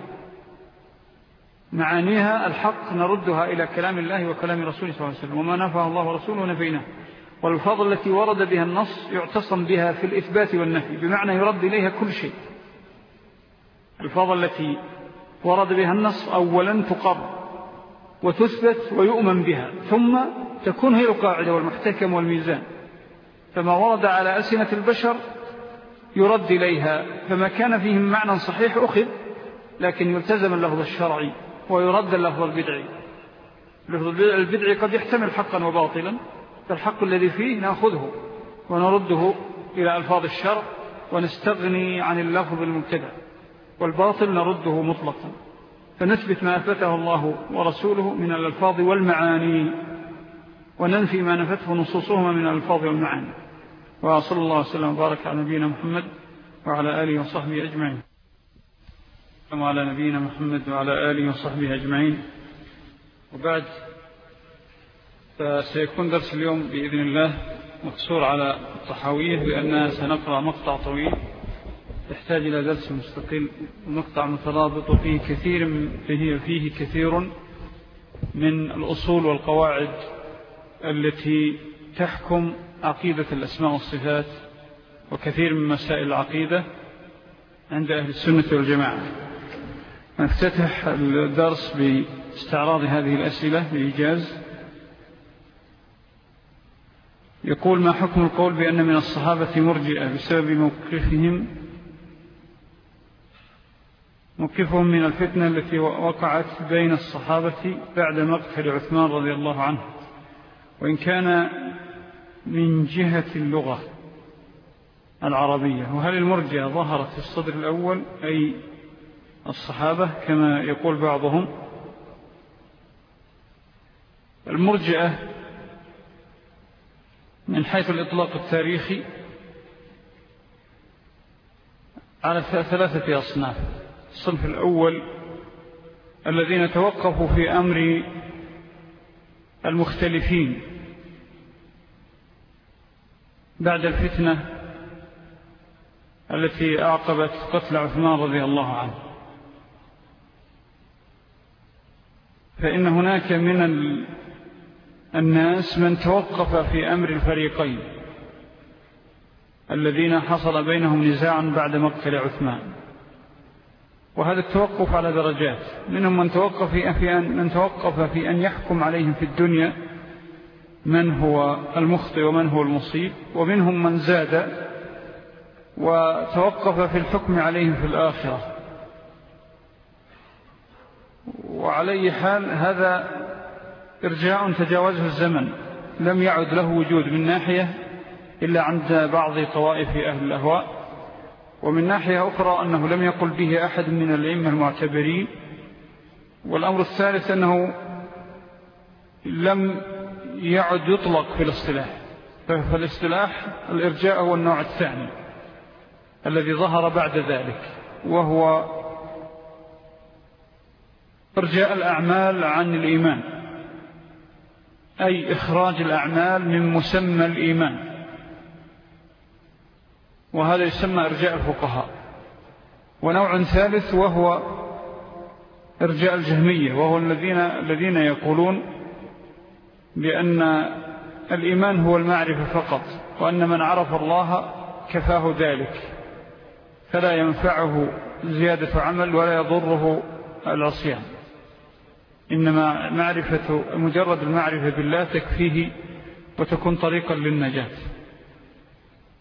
Speaker 1: معانيها الحق نردها إلى كلام الله وكلام رسوله صلى الله عليه وسلم، وما نفاه الله ورسوله نفيناه. والألفاظ التي ورد بها النص يعتصم بها في الإثبات والنفي، بمعنى يرد إليها كل شيء. الألفاظ التي ورد بها النص أولا تقر وتثبت ويؤمن بها، ثم تكون هي القاعدة والمحتكم والميزان. فما ورد على ألسنة البشر يرد إليها، فما كان فيهم معنى صحيح أخذ، لكن يلتزم اللفظ الشرعي ويرد اللفظ البدعي. اللفظ البدعي قد يحتمل حقا وباطلا، فالحق الذي فيه نأخذه ونرده إلى ألفاظ الشرع ونستغني عن اللفظ المبتدع، والباطل نرده مطلقا، فنثبت ما أثبته الله ورسوله من الألفاظ والمعاني، وننفي ما نفته نصوصهما من الألفاظ والمعاني. وصلى الله وسلم وبارك على نبينا محمد وعلى آله وصحبه أجمعين. وعلى نبينا محمد وعلى آله وصحبه أجمعين. وبعد، فسيكون درس اليوم بإذن الله مقصور على الطحاوية، لأننا سنقرأ مقطع طويل يحتاج إلى درس مستقل، ومقطع مترابط، وفيه كثير فيه, فيه كثير من الأصول والقواعد التي تحكم عقيدة الأسماء والصفات، وكثير من مسائل العقيدة عند أهل السنة والجماعة. نفتتح الدرس باستعراض هذه الأسئلة بإيجاز. يقول: ما حكم القول بأن من الصحابة مرجئة بسبب موقفهم موقفهم من الفتنة التي وقعت بين الصحابة بعد مقتل عثمان رضي الله عنه، وإن كان من جهة اللغة العربية؟ وهل المرجئة ظهرت في الصدر الأول أي الصحابة كما يقول بعضهم؟ المرجئة من حيث الإطلاق التاريخي على ثلاثة أصناف. الصنف الأول الذين توقفوا في أمر المختلفين بعد الفتنة التي أعقبت قتل عثمان رضي الله عنه، فإن هناك من الناس من توقف في أمر الفريقين الذين حصل بينهم نزاع بعد مقتل عثمان، وهذا التوقف على درجات. منهم من توقف في أن, من توقف في أن يحكم عليهم في الدنيا من هو المخطئ ومن هو المصيب، ومنهم من زاد وتوقف في الحكم عليهم في الآخرة. وعلى حال هذا إرجاع تجاوزه الزمن، لم يعد له وجود من ناحية إلا عند بعض طوائف أهل الأهواء، ومن ناحية أخرى أنه لم يقل به أحد من الأئمة المعتبرين. والأمر الثالث أنه لم يعد يطلق في الاصطلاح، فالاصطلاح الإرجاء هو النوع الثاني الذي ظهر بعد ذلك، وهو إرجاء الأعمال عن الإيمان، أي إخراج الأعمال من مسمى الإيمان، وهذا يسمى إرجاء الفقهاء. ونوع ثالث وهو إرجاء الجهمية، وهو الذين الذين يقولون بأن الإيمان هو المعرفة فقط، وأن من عرف الله كفاه ذلك، فلا ينفعه زيادة عمل ولا يضره العصيان، إنما معرفة مجرد المعرفة بالله تكفيه وتكون طريقا للنجاة.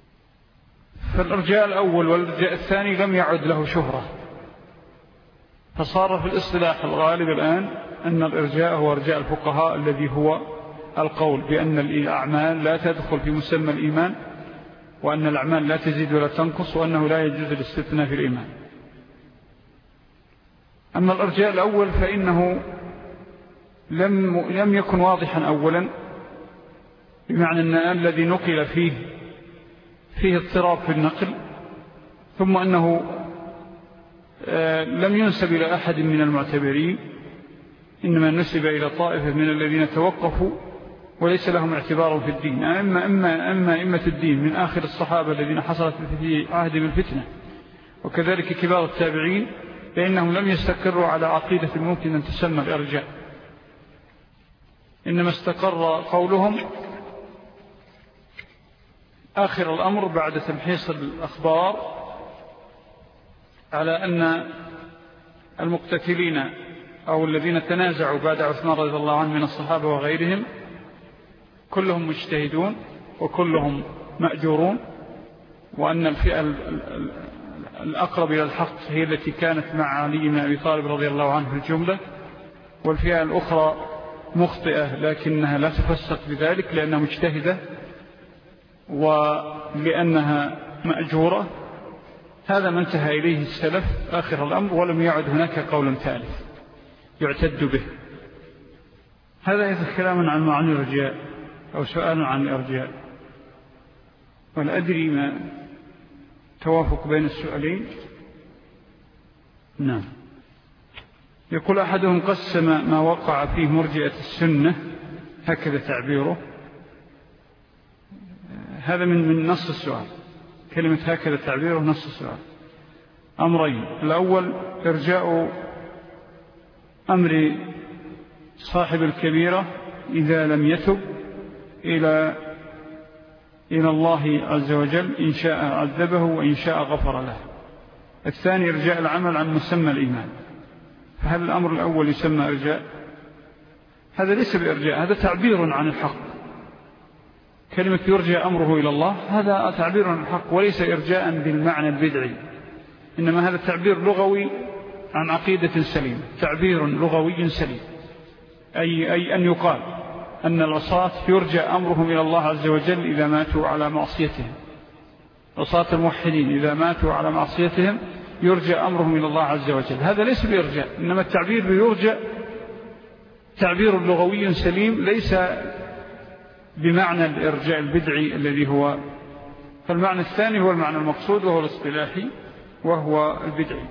Speaker 1: فالإرجاء الأول والإرجاء الثاني لم يعد له شهرة، فصار في الاصطلاح الغالب الآن أن الإرجاء هو إرجاء الفقهاء الذي هو القول بأن الأعمال لا تدخل في مسمى الإيمان، وأن الأعمال لا تزيد ولا تنقص، وأنه لا يجوز الاستثناء في الإيمان. أما الإرجاء الأول فإنه لم, لم يكن واضحا أولا، بمعنى أن الذي نقل فيه فيه اضطراب في النقل، ثم أنه لم ينسب إلى أحد من المعتبرين، إنما نسب إلى طائفة من الذين توقفوا وليس لهم اعتبار في الدين، أما أما أما إمة الدين من آخر الصحابة الذين حصلت في عهدهم الفتنة، وكذلك كبار التابعين، فإنهم لم يستقروا على عقيدة ممكن أن تسمى الإرجاء، إنما استقر قولهم آخر الأمر بعد تمحيص الأخبار على أن المقتتلين أو الذين تنازعوا بعد عثمان رضي الله عنه من الصحابة وغيرهم كلهم مجتهدون وكلهم مأجورون، وأن الفئة الأقرب إلى الحق هي التي كانت مع علي بن أبي طالب رضي الله عنه في الجملة، والفئة الأخرى مخطئة لكنها لا تفسق بذلك لأنها مجتهدة ولأنها مأجورة. هذا ما انتهى إليه السلف آخر الأمر، ولم يعد هناك قول ثالث يعتد به. هذا إذا كلام عن معنى الإرجاء أو سؤال عن الإرجاء، ولا أدري ما توافق بين السؤالين. نعم. يقول أحدهم قسم ما وقع فيه مرجئة السنة، هكذا تعبيره. هذا من من نص السؤال، كلمة هكذا تعبيره نص السؤال. أمرين: الأول إرجاء أمر صاحب الكبيرة إذا لم يتب إلى إلى الله عز وجل، إن شاء عذبه وإن شاء غفر له. الثاني إرجاء العمل عن مسمى الإيمان. فهل الأمر الأول يسمى إرجاء؟ هذا ليس بإرجاء، هذا تعبير عن الحق. كلمة يرجى أمره إلى الله هذا تعبير عن الحق، وليس إرجاء بالمعنى البدعي، إنما هذا تعبير لغوي عن عقيدة سليمة، تعبير لغوي سليم، أي, أي أن يقال أن العصاة يرجى أمرهم إلى الله عز وجل إذا ماتوا على معصيتهم. عصاة الموحدين إذا ماتوا على معصيتهم يرجى أمرهم إلى الله عز وجل. هذا ليس بإرجاء، إنما التعبير بيرجى تعبير لغوي سليم، ليس بمعنى الإرجاء البدعي الذي هو. فالمعنى الثاني هو المعنى المقصود وهو الاصطلاحي وهو البدعي.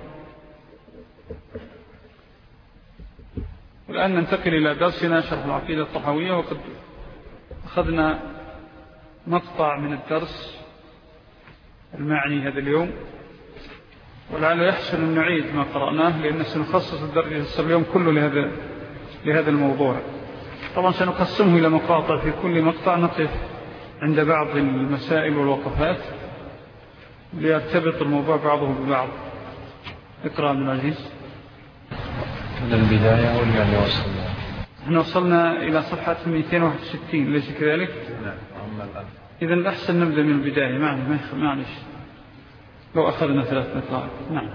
Speaker 1: والآن ننتقل إلى درسنا شرح العقيدة الطحاوية، وقد أخذنا مقطع من الدرس المعني هذا اليوم، ولعل يحسن أن نعيد ما قرأناه لأن سنخصص الدرس اليوم كله لهذا لهذا الموضوع. طبعا سنقسمه إلى مقاطع، في كل مقطع نقف عند بعض المسائل والوقفات ليرتبط الموضوع بعضه ببعض. اقرأ من العزيز
Speaker 2: من البداية ولا اللي وصلنا؟
Speaker 1: احنا وصلنا إلى صفحة مئتين وواحد وستين، ليس كذلك؟
Speaker 2: نعم.
Speaker 1: إذن الأحسن نبدأ من البداية، معلش لو أخذنا ثلاث مطلعات. نعم.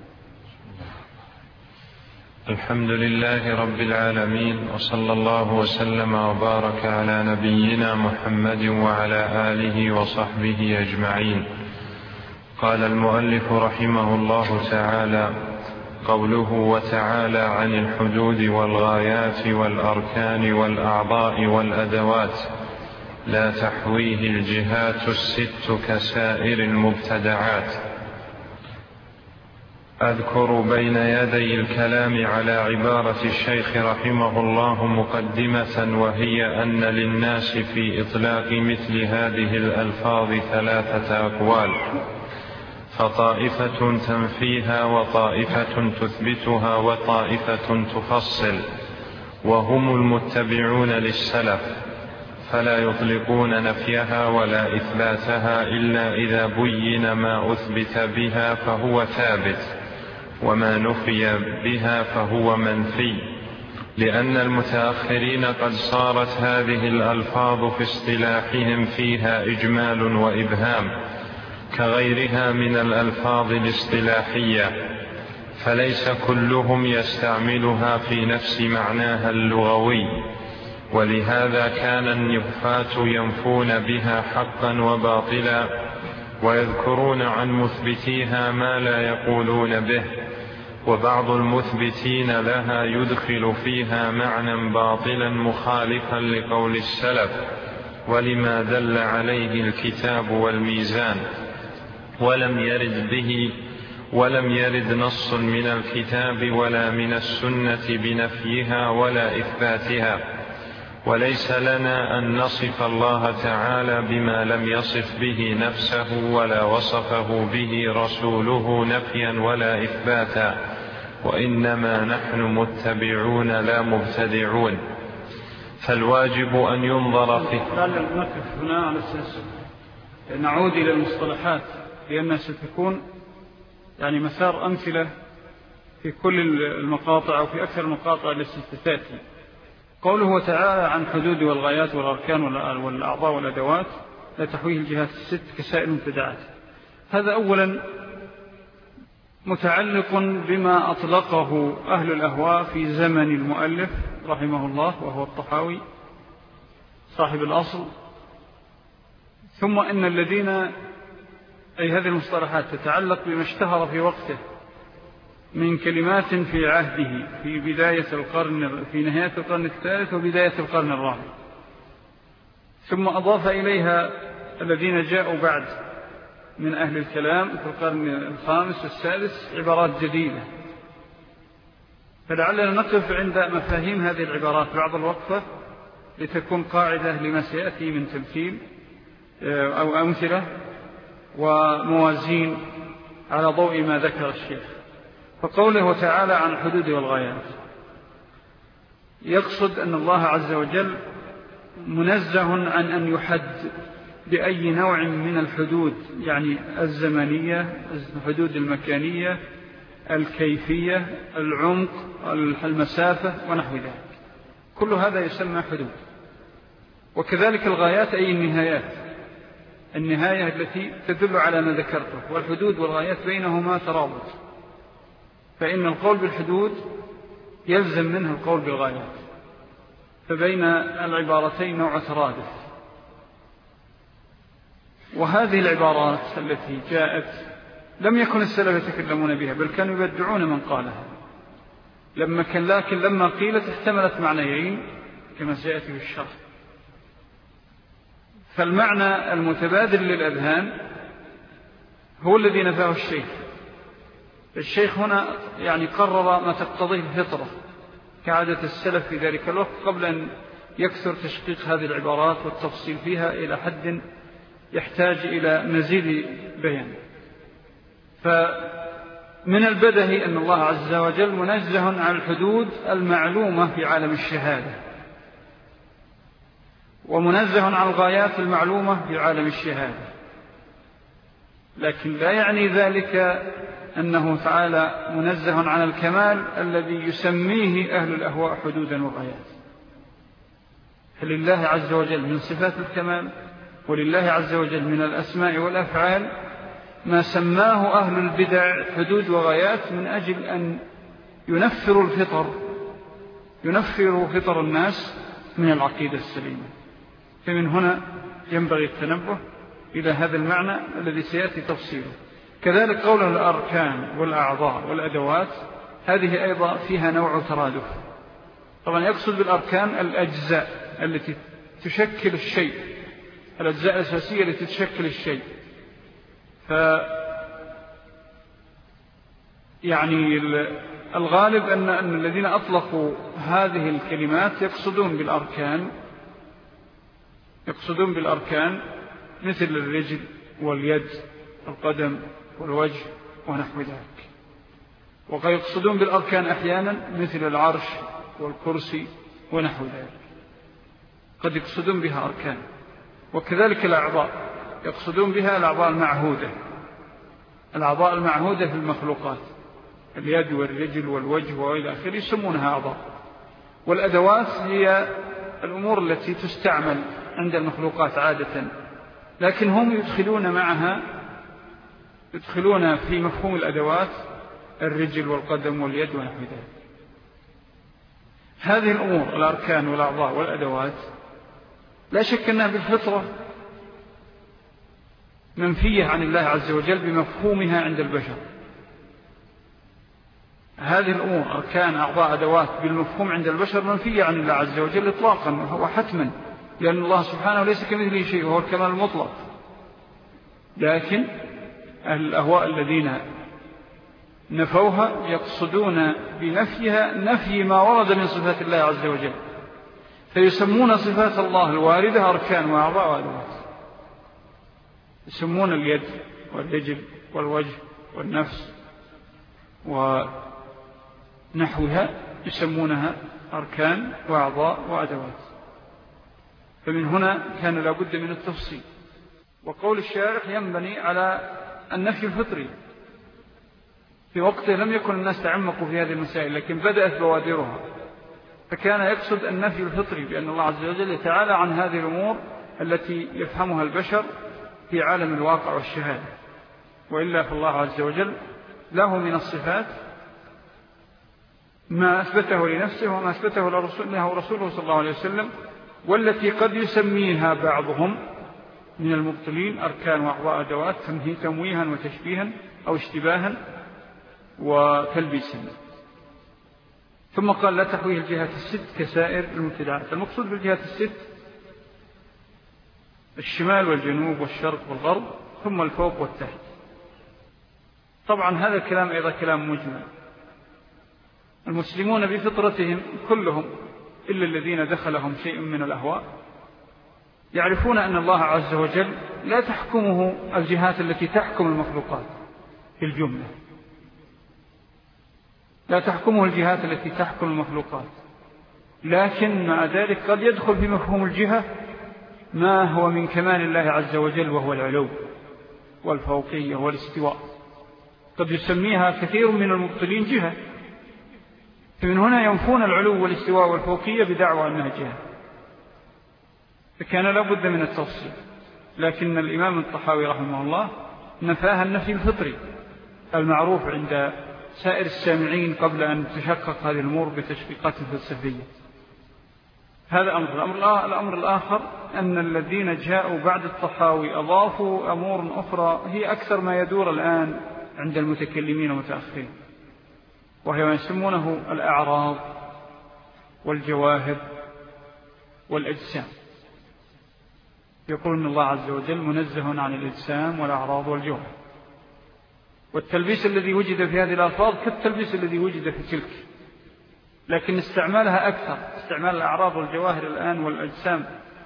Speaker 2: الحمد لله رب العالمين، وصلى الله وسلم وبارك على نبينا محمد وعلى آله وصحبه أجمعين. قال المؤلف رحمه الله تعالى: قوله وتعالى عن الحدود والغايات والأركان والأعضاء والأدوات لا تحويه الجهات الست كسائر المبتدعات. أذكر بين يدي الكلام على عبارة الشيخ رحمه الله مقدمة، وهي أن للناس في إطلاق مثل هذه الألفاظ ثلاثة أقوال، فطائفة تنفيها وطائفة تثبتها وطائفة تفصل، وهم المتبعون للسلف، فلا يطلقون نفيها ولا إثباتها إلا إذا بين ما أثبت بها فهو ثابت، وما نفي بها فهو منفي، لأن المتأخرين قد صارت هذه الألفاظ في اصطلاحهم فيها إجمال وإبهام كغيرها من الألفاظ الاصطلاحية، فليس كلهم يستعملها في نفس معناها اللغوي، ولهذا كان النفاة ينفون بها حقا وباطلا، ويذكرون عن مثبتيها ما لا يقولون به، وبعض المثبتين لها يدخل فيها معنى باطلا مخالفا لقول السلف ولما دل عليه الكتاب والميزان، ولم يرد به ولم يرد نص من الكتاب ولا من السنة بنفيها ولا إثباتها. وليس لنا أن نصف الله تعالى بما لم يصف به نفسه ولا وصفه به رسوله نفيا ولا إثباتا، وإنما نحن متبعون لا مبتدعون. فالواجب أن ينظر فيه.
Speaker 1: نقف هنا على أساس نعود إلى المصطلحات، لأنها ستكون يعني مسار أمثلة في كل المقاطع أو في أكثر المقاطع التي ستأتي. قوله تعالى عن حدود والغايات والأركان والأعضاء والأدوات لا تحويه الجهات الست كسائر المبتدعات، هذا أولا متعلق بما أطلقه أهل الأهواء في زمن المؤلف رحمه الله وهو الطحاوي صاحب الأصل. ثم إن الذين أي هذه المصطلحات تتعلق بما اشتهر في وقته من كلمات في عهده في بداية القرن في نهاية القرن الثالث وبداية القرن الرابع، ثم أضاف إليها الذين جاءوا بعد من أهل الكلام في القرن الخامس والسادس عبارات جديدة. فلعلنا نقف عند مفاهيم هذه العبارات بعض الوقفة لتكون قاعدة لما سيأتي من تمثيل أو أمثلة وموازين على ضوء ما ذكر الشيخ. فقوله تعالى عن الحدود والغايات يقصد أن الله عز وجل منزه عن أن يحد بأي نوع من الحدود، يعني الزمنية، الحدود المكانية، الكيفية، العمق، المسافة ونحو ذلك، كل هذا يسمى حدود. وكذلك الغايات أي النهايات، النهاية التي تدل على ما ذكرته، والحدود والغايات بينهما ترابط، فإن القول بالحدود يلزم منه القول بالغايات، فبين العبارتين نوع ترادف. وهذه العبارات التي جاءت لم يكن السلف يتكلمون بها، بل كانوا يبدعون من قالها، لما كان لكن لما قيلت احتملت معنيين كما سيأتي في الشرح. فالمعنى المتبادل للأذهان هو الذي نفاه الشيخ. الشيخ هنا يعني قرر ما تقتضيه الفطرة كعادة السلف في ذلك الوقت، قبل أن يكثر تشقيق هذه العبارات والتفصيل فيها إلى حد يحتاج إلى مزيد بيان. فمن البدهي أن الله عز وجل منزه عن الحدود المعلومة في عالم الشهادة، ومنزه عن الغايات المعلومة في عالم الشهادة، لكن لا يعني ذلك أنه تعالى منزه عن الكمال الذي يسميه أهل الأهواء حدودا وغايات. فلله عز وجل من صفات الكمال ولله عز وجل من الأسماء والأفعال ما سماه أهل البدع حدود وغايات من أجل أن ينفروا الفطر ينفروا فطر الناس من العقيدة السليمة. فمن هنا ينبغي التنبه إلى هذا المعنى الذي سيأتي تفصيله. كذلك قوله الأركان والأعضاء والأدوات، هذه أيضا فيها نوع ترادف. طبعا يقصد بالأركان الأجزاء التي تشكل الشيء، الأجزاء الأساسية التي تشكل الشيء. ف يعني الغالب أن, أن الذين أطلقوا هذه الكلمات يقصدون بالأركان يقصدون بالأركان مثل الرجل واليد والقدم والوجه ونحو ذلك. وقد يقصدون بالأركان أحيانا مثل العرش والكرسي ونحو ذلك، قد يقصدون بها أركان. وكذلك الأعضاء يقصدون بها الأعضاء المعهودة، الأعضاء المعهودة في المخلوقات، اليد والرجل والوجه وإلى آخره يسمونها أعضاء. والأدوات هي الأمور التي تستعمل عند المخلوقات عادة، لكن هم يدخلون معها يدخلون في مفهوم الأدوات الرجل والقدم واليد ونحو ذلك. هذه الأمور الأركان والأعضاء والأدوات لا شك أنها بالفطرة منفية عن الله عز وجل بمفهومها عند البشر. هذه الأمور أركان أعضاء أدوات بالمفهوم عند البشر منفية عن الله عز وجل إطلاقا، وهو حتما، لأن الله سبحانه ليس كمثله شيء وهو الكمال المطلق. لكن أهل الأهواء الذين نفوها يقصدون بنفيها نفي ما ورد من صفات الله عز وجل، فيسمون صفات الله الواردة أركان وأعضاء وأدوات. يسمون اليد والرجل والوجه والنفس ونحوها يسمونها أركان وأعضاء وأدوات. فمن هنا كان لابد من التفصيل. وقول الشارح ينبني على النفي الفطري. في وقته لم يكن الناس تعمقوا في هذه المسائل، لكن بدأت بوادرها، فكان يقصد النفي الفطري بأن الله عز وجل يتعالى عن هذه الأمور التي يفهمها البشر في عالم الواقع والشهادة. وإلا فالله عز وجل له من الصفات ما أثبته لنفسه وما أثبته له رسوله صلى الله عليه وسلم، والتي قد يسميها بعضهم من المبطلين أركان وأعضاء أدوات تمويها وتشبيها أو اشتباها وتلبيسا. ثم قال لا تحويه الجهات الست كسائر المبتدعات. المقصود بالجهات الست الشمال والجنوب والشرق والغرب، ثم الفوق والتحت. طبعا هذا الكلام أيضا كلام مجمل. المسلمون بفطرتهم كلهم إلا الذين دخلهم شيء من الأهواء يعرفون أن الله عز وجل لا تحكمه الجهات التي تحكم المخلوقات في الجملة، لا تحكمه الجهات التي تحكم المخلوقات، لكن مع ذلك قد يدخل في مفهوم الجهة ما هو من كمال الله عز وجل، وهو العلو والفوقية والاستواء. قد يسميها كثير من المبطلين جهة، فمن هنا ينفون العلو والاستواء والفوقية بدعوى أنها جهة. فكان لابد من التفصيل، لكن الإمام الطحاوي رحمه الله نفاها النفي الفطري المعروف عند سائر السامعين قبل أن تشقق هذه الأمور بتشقيقات فلسفية. هذا أمر. الأمر, الأمر الآخر أن الذين جاءوا بعد الطحاوي أضافوا أمور أخرى هي أكثر ما يدور الآن عند المتكلمين والمتأخرين، وهي ما يسمونه الأعراض والجواهر والأجسام. يقول إن الله عز وجل منزه عن الأجسام والأعراض والجوهر، والتلبيس الذي وجد في هذه الألفاظ كالتلبيس الذي وجد في تلك، لكن استعمالها أكثر، استعمال الأعراض والجواهر الآن والأجسام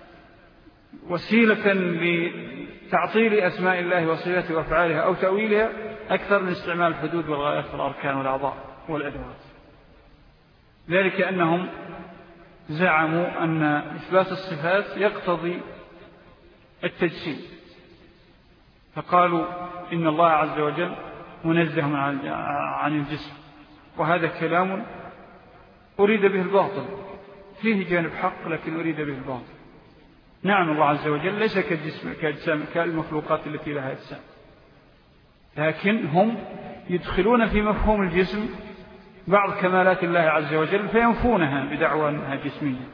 Speaker 1: وسيلة لتعطيل أسماء الله وصفاته وأفعالها أو تأويلها أكثر من استعمال الحدود والغايات في الأركان والأعضاء والأدوات. ذلك أنهم زعموا أن إثبات الصفات يقتضي التجسيم، فقالوا إن الله عز وجل منزه عن الجسم، وهذا كلام أريد به الباطل، فيه جانب حق لكن أريد به الباطل. نعم الله عز وجل ليس كالجسم كالجسم كالمخلوقات التي لها أجسام، لكن هم يدخلون في مفهوم الجسم بعض كمالات الله عز وجل فينفونها بدعوى أنها جسمية.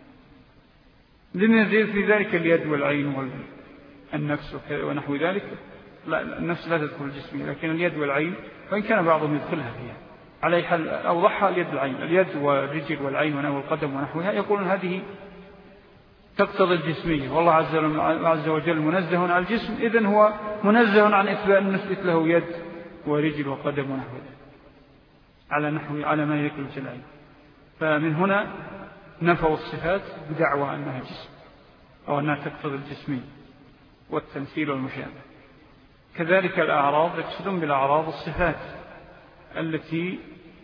Speaker 1: لنزيد في ذلك اليد والعين والنفس ونحو ذلك. لا، النفس لا تدخل الجسمية، لكن اليد والعين وإن كان بعضهم يدخلها فيها. على حال أوضحها اليد والعين، اليد والرجل والعين ونحو القدم ونحوها، يقولون هذه تقتضي الجسمية، والله عز وجل منزه عن الجسم، إذن هو منزه عن إثبات أن نثبت له يد ورجل وقدم ونحو ذلك على نحو على ما يكون العين. فمن هنا نفوا الصفات بدعوى أنها جسم أو أنها تقتضي الجسمية والتمثيل والمشابه. كذلك الأعراض يقصدون بالأعراض الصفات التي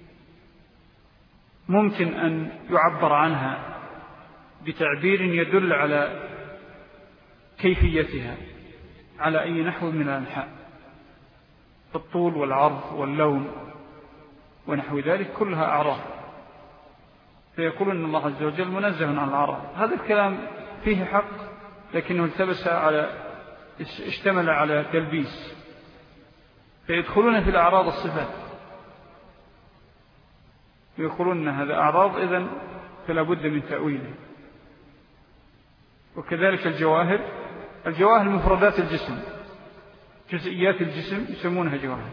Speaker 1: ممكن أن يعبر عنها بتعبير يدل على كيفيتها على أي نحو من الأنحاء، الطول والعرض واللون ونحو ذلك كلها أعراض، فيقول أن الله عز وجل منزه عن الأعراض. هذا الكلام فيه حق، لكنه التبس على اشتمل على تلبيس، فيدخلون في الأعراض الصفات ويقولون أن هذا أعراض، إذن فلا بد من تأويله. وكذلك الجواهر، الجواهر مفردات الجسم، جزئيات الجسم يسمونها جواهر،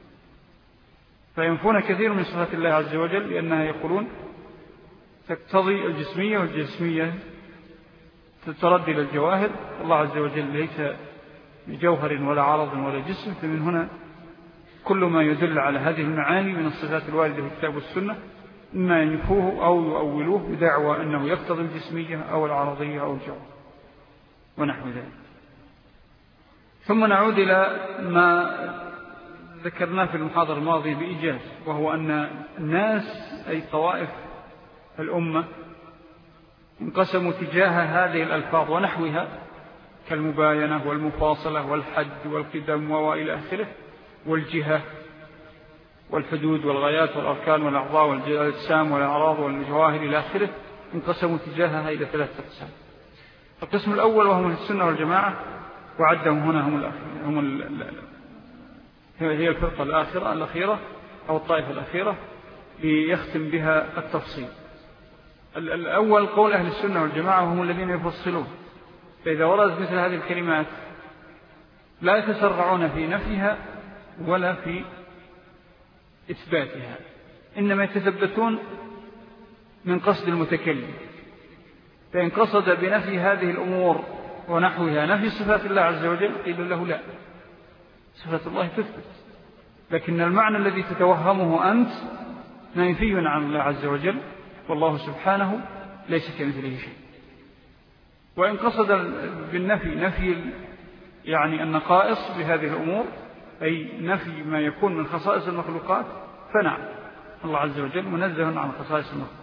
Speaker 1: فينفون كثير من صفات الله عز وجل لأنها يقولون تقتضي الجسمية، والجسمية تترد إلى الجواهر. الله عز وجل ليس بجوهر ولا عرض ولا جسم، فمن هنا كل ما يدل على هذه المعاني من الصفات الواردة في الكتاب والسنة إما ينفوه أو يؤولوه بدعوى أنه يقتضي الجسمية أو العرضية أو الجوهر ونحو ذلك. ثم نعود إلى ما ذكرناه في المحاضرة الماضية بإيجاز، وهو أن الناس أي طوائف الأمة انقسموا تجاه هذه الألفاظ ونحوها كالمباينة والمفاصلة والحد والقدم وإلى آخره، والجهة والحدود والغايات والأركان والأعضاء والأجسام والأعراض والجواهر إلى آخره، انقسموا تجاهها إلى ثلاثة أقسام. القسم الأول وهم السنة والجماعة، وعدهم هنا هم الأخير هم ال... هي الفرقة الآخرة الأخيرة أو الطائفة الأخيرة ليختم بها التفصيل. الأول قول أهل السنة والجماعة هم الذين يفصلون، فإذا وردت مثل هذه الكلمات لا يتسرعون في نفيها ولا في إثباتها، إنما يتثبتون من قصد المتكلم. فإن قصد بنفي هذه الأمور ونحوها نفي صفات الله عز وجل قيل له لا، صفات الله تثبت، لكن المعنى الذي تتوهمه أنت منفي عن الله عز وجل، والله سبحانه ليس كمثله شيء. وإن قصد بالنفي نفي يعني النقائص بهذه الأمور، أي نفي ما يكون من خصائص المخلوقات، فنعم الله عز وجل منزه عن خصائص المخلوقات.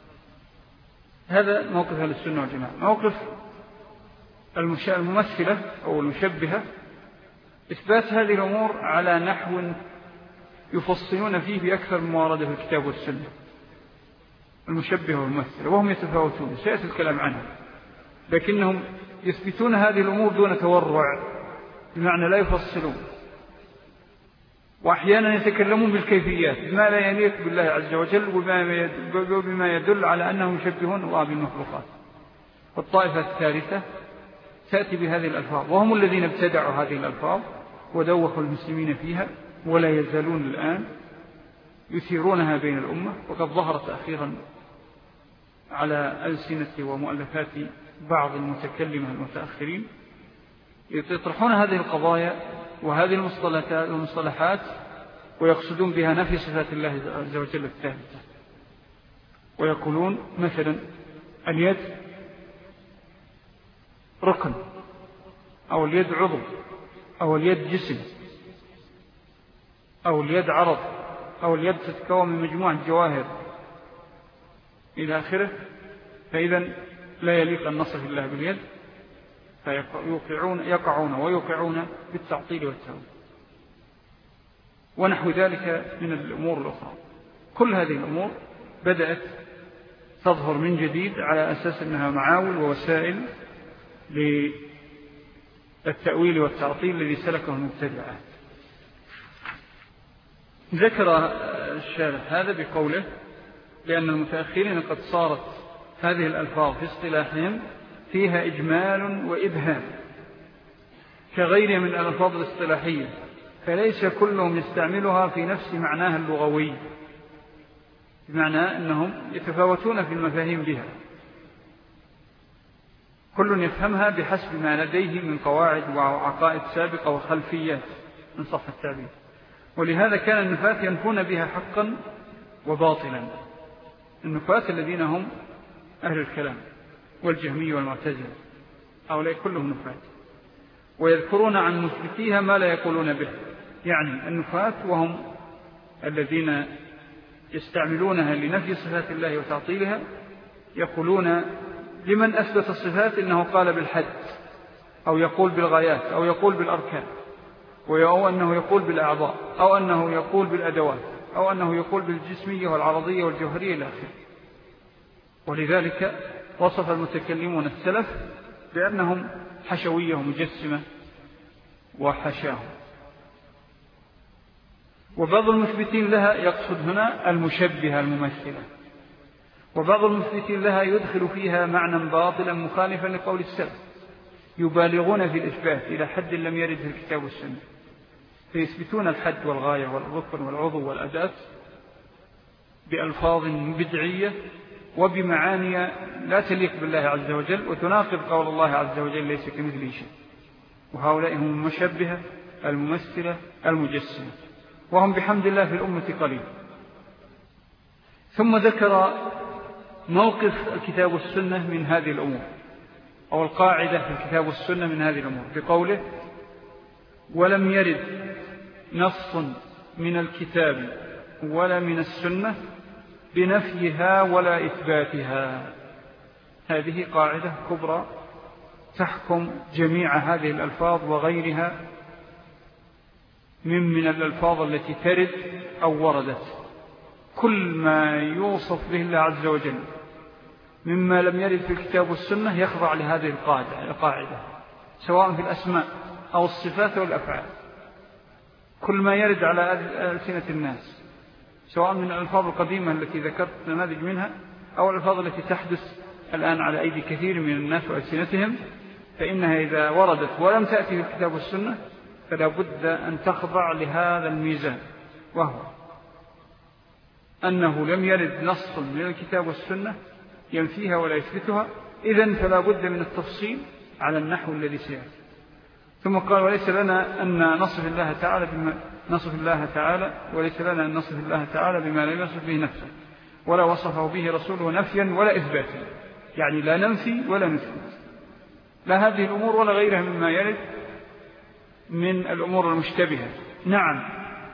Speaker 1: هذا موقف أهل السنة والجماعة. موقف الممثلة أو المشبهة إثبات هذه الأمور على نحو يفصلون فيه بأكثر من واردة في الكتاب والسنة. المشبهة والممثلة وهم يتفاوتون، سيأتي الكلام عنها، لكنهم يثبتون هذه الأمور دون تورع، بمعنى لا يفصلون، وأحيانا يتكلمون بالكيفيات بما لا يليق بالله عز وجل وبما يدل على أنهم يشبهون الله بالمخلوقات. والطائفة الثالثة تأتي بهذه الألفاظ، وهم الذين ابتدعوا هذه الألفاظ ودوخوا المسلمين فيها، ولا يزالون الآن يثيرونها بين الأمة، وقد ظهرت أخيرا على ألسنة ومؤلفات بعض المتكلمة المتأخرين يطرحون هذه القضايا وهذه المصطلحات ويقصدون بها نفي صفات الله عز وجل الثالثة، ويقولون مثلا اليد ركن، أو اليد عضو، أو اليد جسم، أو اليد عرض، أو اليد تتكون من مجموعة جواهر إلى آخره، فإذا لا يليق أن نصف الله باليد، فيقعون يقعون ويوقعون بالتعطيل والتأويل ونحو ذلك من الأمور الأخرى. كل هذه الأمور بدأت تظهر من جديد على أساس أنها معاول ووسائل للتأويل والتعطيل الذي سلكه المبتدعات. ذكر الشارح هذا بقوله لأن المتأخرين قد صارت هذه الألفاظ في اصطلاحهم فيها إجمال وإبهام كغيرها من الألفاظ الاصطلاحية، فليس كلهم يستعملها في نفس معناها اللغوي، بمعنى أنهم يتفاوتون في المفاهيم بها، كل يفهمها بحسب ما لديه من قواعد وعقائد سابقة وخلفيات من صح التعبير. ولهذا كان النفاة ينفون بها حقا وباطلا، النفاة الذين هم أهل الكلام والجهمي والمعتزلة، هؤلاء كلهم نفاة، ويذكرون عن مثبتيها ما لا يقولون به، يعني النفاة وهم الذين يستعملونها لنفي صفات الله وتعطيلها يقولون لمن أثبت الصفات إنه قال بالحد، أو يقول بالغايات، أو يقول بالأركان، أو أنه يقول بالأعضاء، أو أنه يقول بالأدوات، أو أنه يقول بالجسمية والعرضية والجوهرية إلى آخره. ولذلك وصف المتكلمون السلف بأنهم حشوية ومجسمة وحشاهم. وبعض المثبتين لها يقصد هنا المشبهة الممثلة، وبعض المثبتين لها يدخل فيها معنى باطلا مخالفا لقول السلف، يبالغون في الإثبات إلى حد لم يرد في الكتاب والسنة، فيثبتون الحد والغاية والركن والعضو والأداة بألفاظ بدعية وبمعاني لا تليق بالله عز وجل وتناقض قول الله عز وجل ليس كمثله شيء. وهؤلاء هم المشبهة الممثلة المجسمة، وهم بحمد الله في الأمة قليل. ثم ذكر موقف الكتاب والسنة من هذه الأمور، أو القاعدة في الكتاب والسنة من هذه الأمور، بقوله: ولم يرد نص من الكتاب ولا من السنة بنفيها ولا إثباتها. هذه قاعدة كبرى تحكم جميع هذه الألفاظ وغيرها من من الألفاظ التي ترد أو وردت. كل ما يوصف به الله عز وجل مما لم يرد في الكتاب والسنة يخضع لهذه القاعدة، سواء في الأسماء أو الصفات أو الأفعال. كل ما يرد على ألسنة الناس، سواء من الألفاظ القديمة التي ذكرت نماذج منها أو الألفاظ التي تحدث الآن على أيدي كثير من الناس وألسنتهم، فإنها إذا وردت ولم تأتي في الكتاب والسنة فلا بد أن تخضع لهذا الميزان، وهو أنه لم يرد نص من الكتاب والسنة ينفيها ولا يثبتها، إذن فلا بد من التفصيل على النحو الذي سيأتي. ثم قال: وليس لنا أن نصف الله تعالى بما نصف الله تعالى وليس لنا أن نصف الله تعالى بما لم يصف به نفسه ولا وصفه به رسوله نفيا ولا إثباتا، يعني لا ننفي ولا نثبت لا هذه الأمور ولا غيرها مما يرد من الأمور المشتبهة. نعم،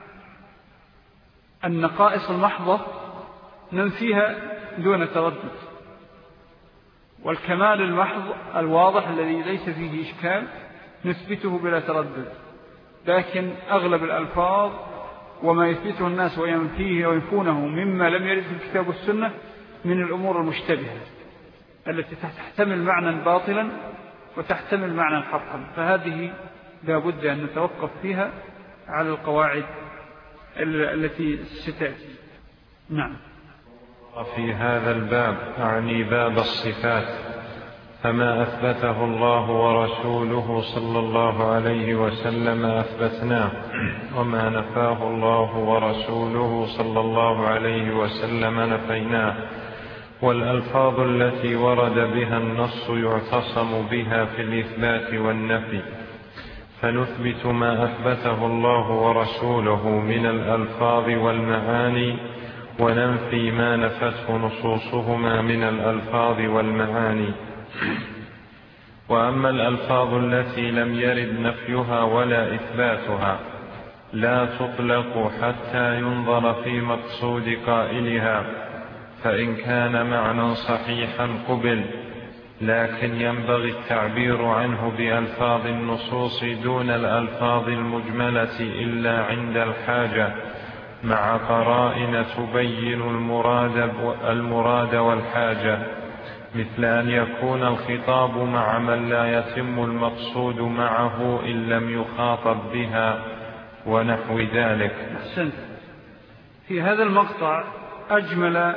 Speaker 1: النقائص المحضة ننفيها دون تردد، والكمال المحض الواضح الذي ليس فيه إشكال نثبته بلا تردد. لكن أغلب الألفاظ وما يثبته الناس وينفيه وينفونه مما لم يرد في الكتاب والسنة من الأمور المشتبهة التي تحتمل معنى باطلا وتحتمل معنى حقا، فهذه لا بد أن نتوقف فيها على القواعد التي ستأتي. نعم.
Speaker 2: في هذا الباب أعني باب الصفات، فما أثبته الله ورسوله صلى الله عليه وسلم أثبتناه، وما نفاه الله ورسوله صلى الله عليه وسلم نفيناه. والألفاظ التي ورد بها النص يعتصم بها في الإثبات والنفي، فنثبت ما أثبته الله ورسوله من الألفاظ والمعاني، وننفي ما نفته نصوصهما من الألفاظ والمعاني. وأما الألفاظ التي لم يرد نفيها ولا إثباتها لا تطلق حتى ينظر في مقصود قائلها، فإن كان معنى صحيحا قبل، لكن ينبغي التعبير عنه بألفاظ النصوص دون الألفاظ المجملة إلا عند الحاجة، مع قرائن تبين المراد, المراد والحاجة، مثل أن يكون الخطاب مع من لا يتم المقصود معه إن لم يخاطب بها ونحو ذلك.
Speaker 1: أحسنت. في هذا المقطع أجمل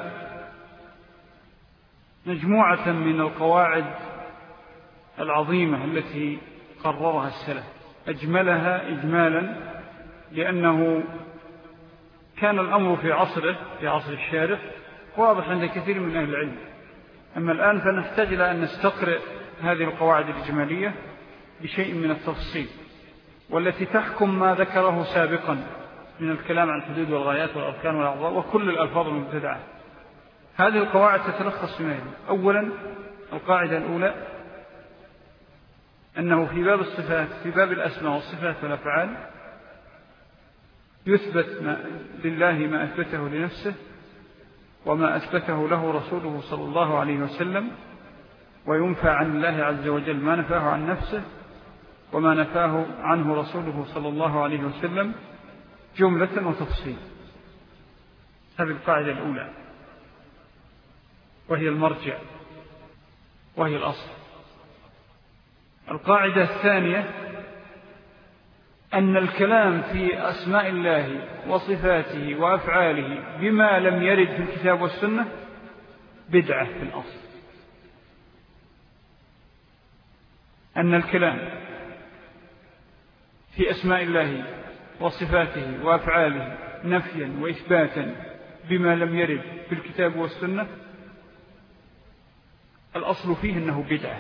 Speaker 1: مجموعة من القواعد العظيمة التي قررها السلف، أجملها إجمالا لأنه كان الأمر في عصره في عصر الشارع واضح عند كثير من أهل العلم. أما الآن فنحتاج إلى أن نستقرئ هذه القواعد الإجمالية بشيء من التفصيل، والتي تحكم ما ذكره سابقا من الكلام عن الحدود والغايات والأركان والأعضاء وكل الألفاظ المبتدعة. هذه القواعد تتلخص في ماذا؟ أولا، القاعدة الأولى أنه في باب الصفات في باب الأسماء والصفات والأفعال يثبت ما لله ما أثبته لنفسه وما أثبته له رسوله صلى الله عليه وسلم، وينفى عن الله عز وجل ما نفاه عن نفسه وما نفاه عنه رسوله صلى الله عليه وسلم جملة وتفصيل. هذه القاعدة الأولى وهي المرجع وهي الأصل. القاعدة الثانية أن الكلام في أسماء الله وصفاته وأفعاله بما لم يرد في الكتاب والسنة بدعة في الأصل. أن الكلام في أسماء الله وصفاته وأفعاله نفيا وإثباتا بما لم يرد في الكتاب والسنة الأصل فيه أنه بدعة.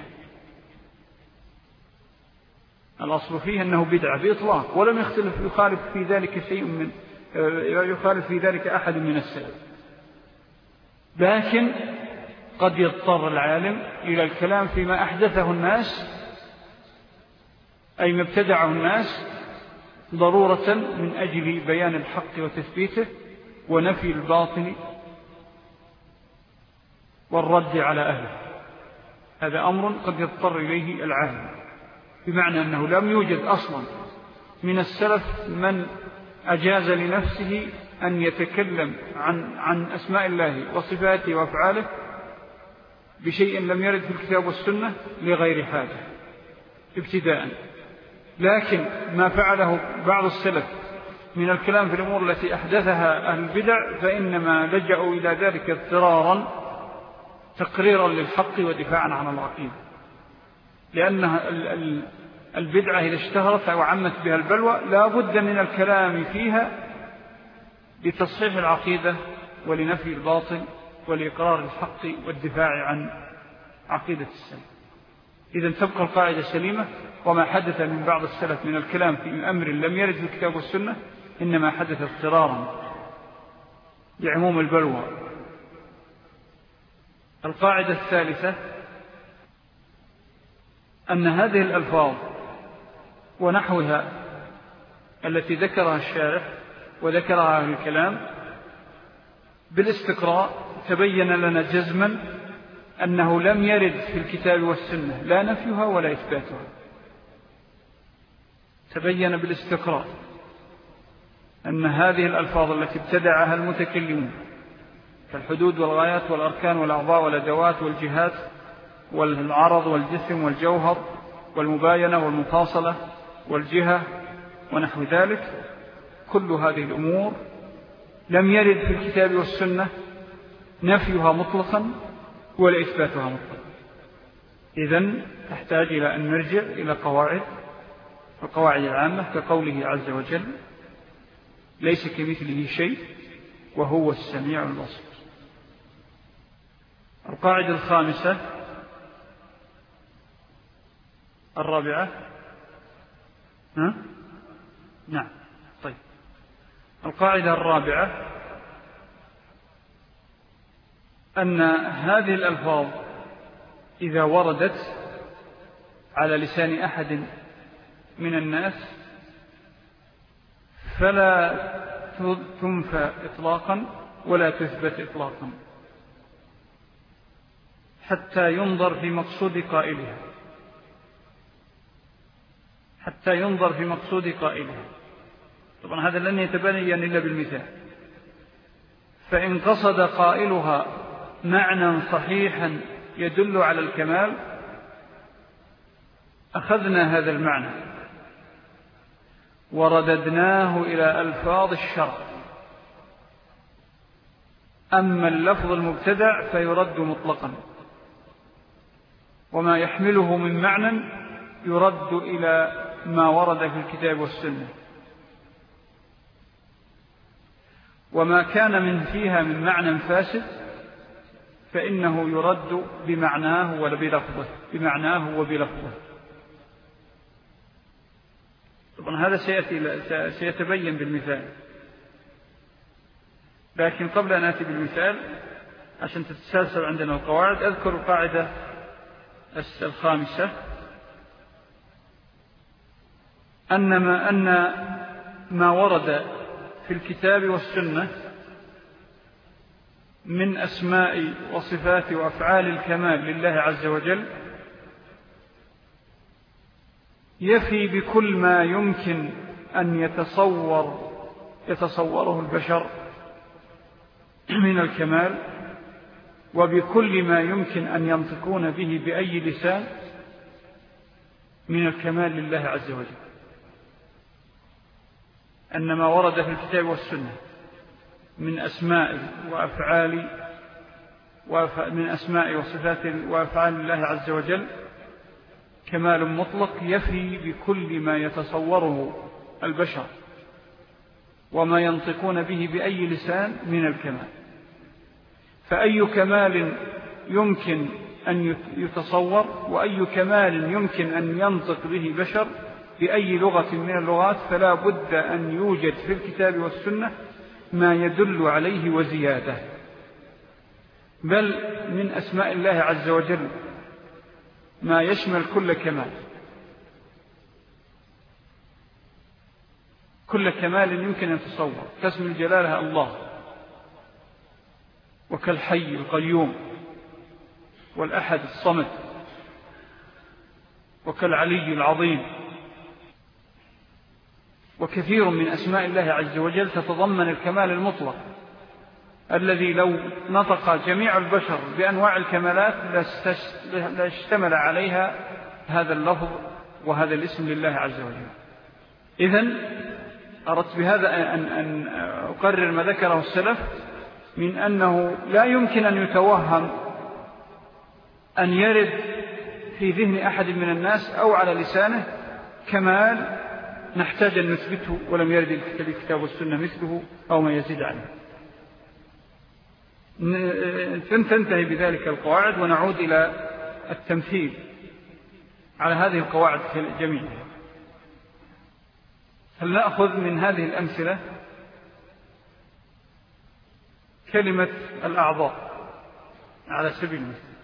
Speaker 1: الأصل فيه أنه بدعة بإطلاق، ولم يختلف يخالف في ذلك شيء من يخالف في ذلك أحد من السلف. لكن قد يضطر العالم إلى الكلام فيما أحدثه الناس، أي ما ابتدعه الناس ضرورة من أجل بيان الحق وتثبيته ونفي الباطل والرد على أهله. هذا أمر قد يضطر إليه العالم، بمعنى أنه لم يوجد أصلا من السلف من أجاز لنفسه أن يتكلم عن, عن أسماء الله وصفاته وأفعاله بشيء لم يرد في الكتاب والسنة لغير حاجة ابتداء. لكن ما فعله بعض السلف من الكلام في الأمور التي أحدثها أهل البدع فإنما لجأوا إلى ذلك اضطرارا تقريرا للحق ودفاعا عن العقيدة، لأنها البدعة إذا اشتهرت أو عمت بها البلوى لا بد من الكلام فيها لتصحيح العقيدة ولنفي الباطل ولإقرار الحق والدفاع عن عقيدة السلف. إذن تبقى القاعدة سليمة، وما حدث من بعض السلف من الكلام في أمر لم يرد في الكتاب والسنة إنما حدث اضطرارا لعموم البلوى. القاعدة الثالثة أن هذه الألفاظ ونحوها التي ذكرها الشارح وذكرها أهل الكلام بالاستقراء تبين لنا جزما أنه لم يرد في الكتاب والسنة لا نفيها ولا إثباتها. تبين بالاستقراء أن هذه الألفاظ التي ابتدعها المتكلمون كالحدود والغايات والأركان والأعضاء والأدوات والجهات والعرض والجسم والجوهر والمباينة والمفاصلة والجهة ونحو ذلك، كل هذه الأمور لم يرد في الكتاب والسنة نفيها مطلقا ولا إثباتها مطلقا. إذن تحتاج إلى أن نرجع إلى قواعد القواعد العامة كقوله عز وجل ليس كمثله شيء وهو السميع البصير. القاعدة الخامسة الرابعة ها؟ نعم طيب. القاعدة الرابعة أن هذه الألفاظ إذا وردت على لسان أحد من الناس فلا تنفى إطلاقا ولا تثبت إطلاقا حتى ينظر في مقصود قائلها حتى ينظر في مقصود قائلها. طبعا هذا لن يتبين إلا بالمثال. فإن قصد قائلها معنى صحيحا يدل على الكمال أخذنا هذا المعنى ورددناه إلى ألفاظ الشرع. أما اللفظ المبتدع فيرد مطلقا، وما يحمله من معنى يرد إلى ما ورد في الكتاب والسنة، وما كان من فيها من معنى فاسد فإنه يرد بمعناه ولا بلفظه بمعناه وبلفظه. طبعا هذا سيأتي سيتبين بالمثال، لكن قبل أن آتي بالمثال عشان تتسلسل عندنا القواعد أذكر القاعدة الخامسة أن ما, أن ما ورد في الكتاب والسنة من أسماء وصفات وأفعال الكمال لله عز وجل يفي بكل ما يمكن أن يتصور يتصوره البشر من الكمال، وبكل ما يمكن أن ينطقون به بأي لسان من الكمال لله عز وجل. أن ما ورد في الكتاب والسنة من أسماء وأفعال من أسماء وصفات وأفعال الله عز وجل كمال مطلق يفي بكل ما يتصوره البشر وما ينطقون به بأي لسان من الكمال. فأي كمال يمكن أن يتصور وأي كمال يمكن أن ينطق به بشر بأي لغة من اللغات فلا بد أن يوجد في الكتاب والسنة ما يدل عليه وزيادة. بل من أسماء الله عز وجل ما يشمل كل كمال، كل كمال يمكن أن يتصور، كاسم الجلالة الله، وكالحي القيوم، والأحد الصمد، وكالعلي العظيم. وكثير من أسماء الله عز وجل تتضمن الكمال المطلق الذي لو نطق جميع البشر بأنواع الكمالات لاشتمل عليها هذا اللفظ وهذا الاسم لله عز وجل. إذن أردت بهذا أن, أن أقرر ما ذكره السلف من أنه لا يمكن أن يتوهم أن يرد في ذهن أحد من الناس أو على لسانه كمال نحتاج أن نثبته ولم يرد في الكتاب والسنة مثله أو ما يزيد عنه. تنتهي بذلك القواعد ونعود إلى التمثيل على هذه القواعد جميعها. هل نأخذ من هذه الأمثلة كلمة الأعضاء على سبيل المثال؟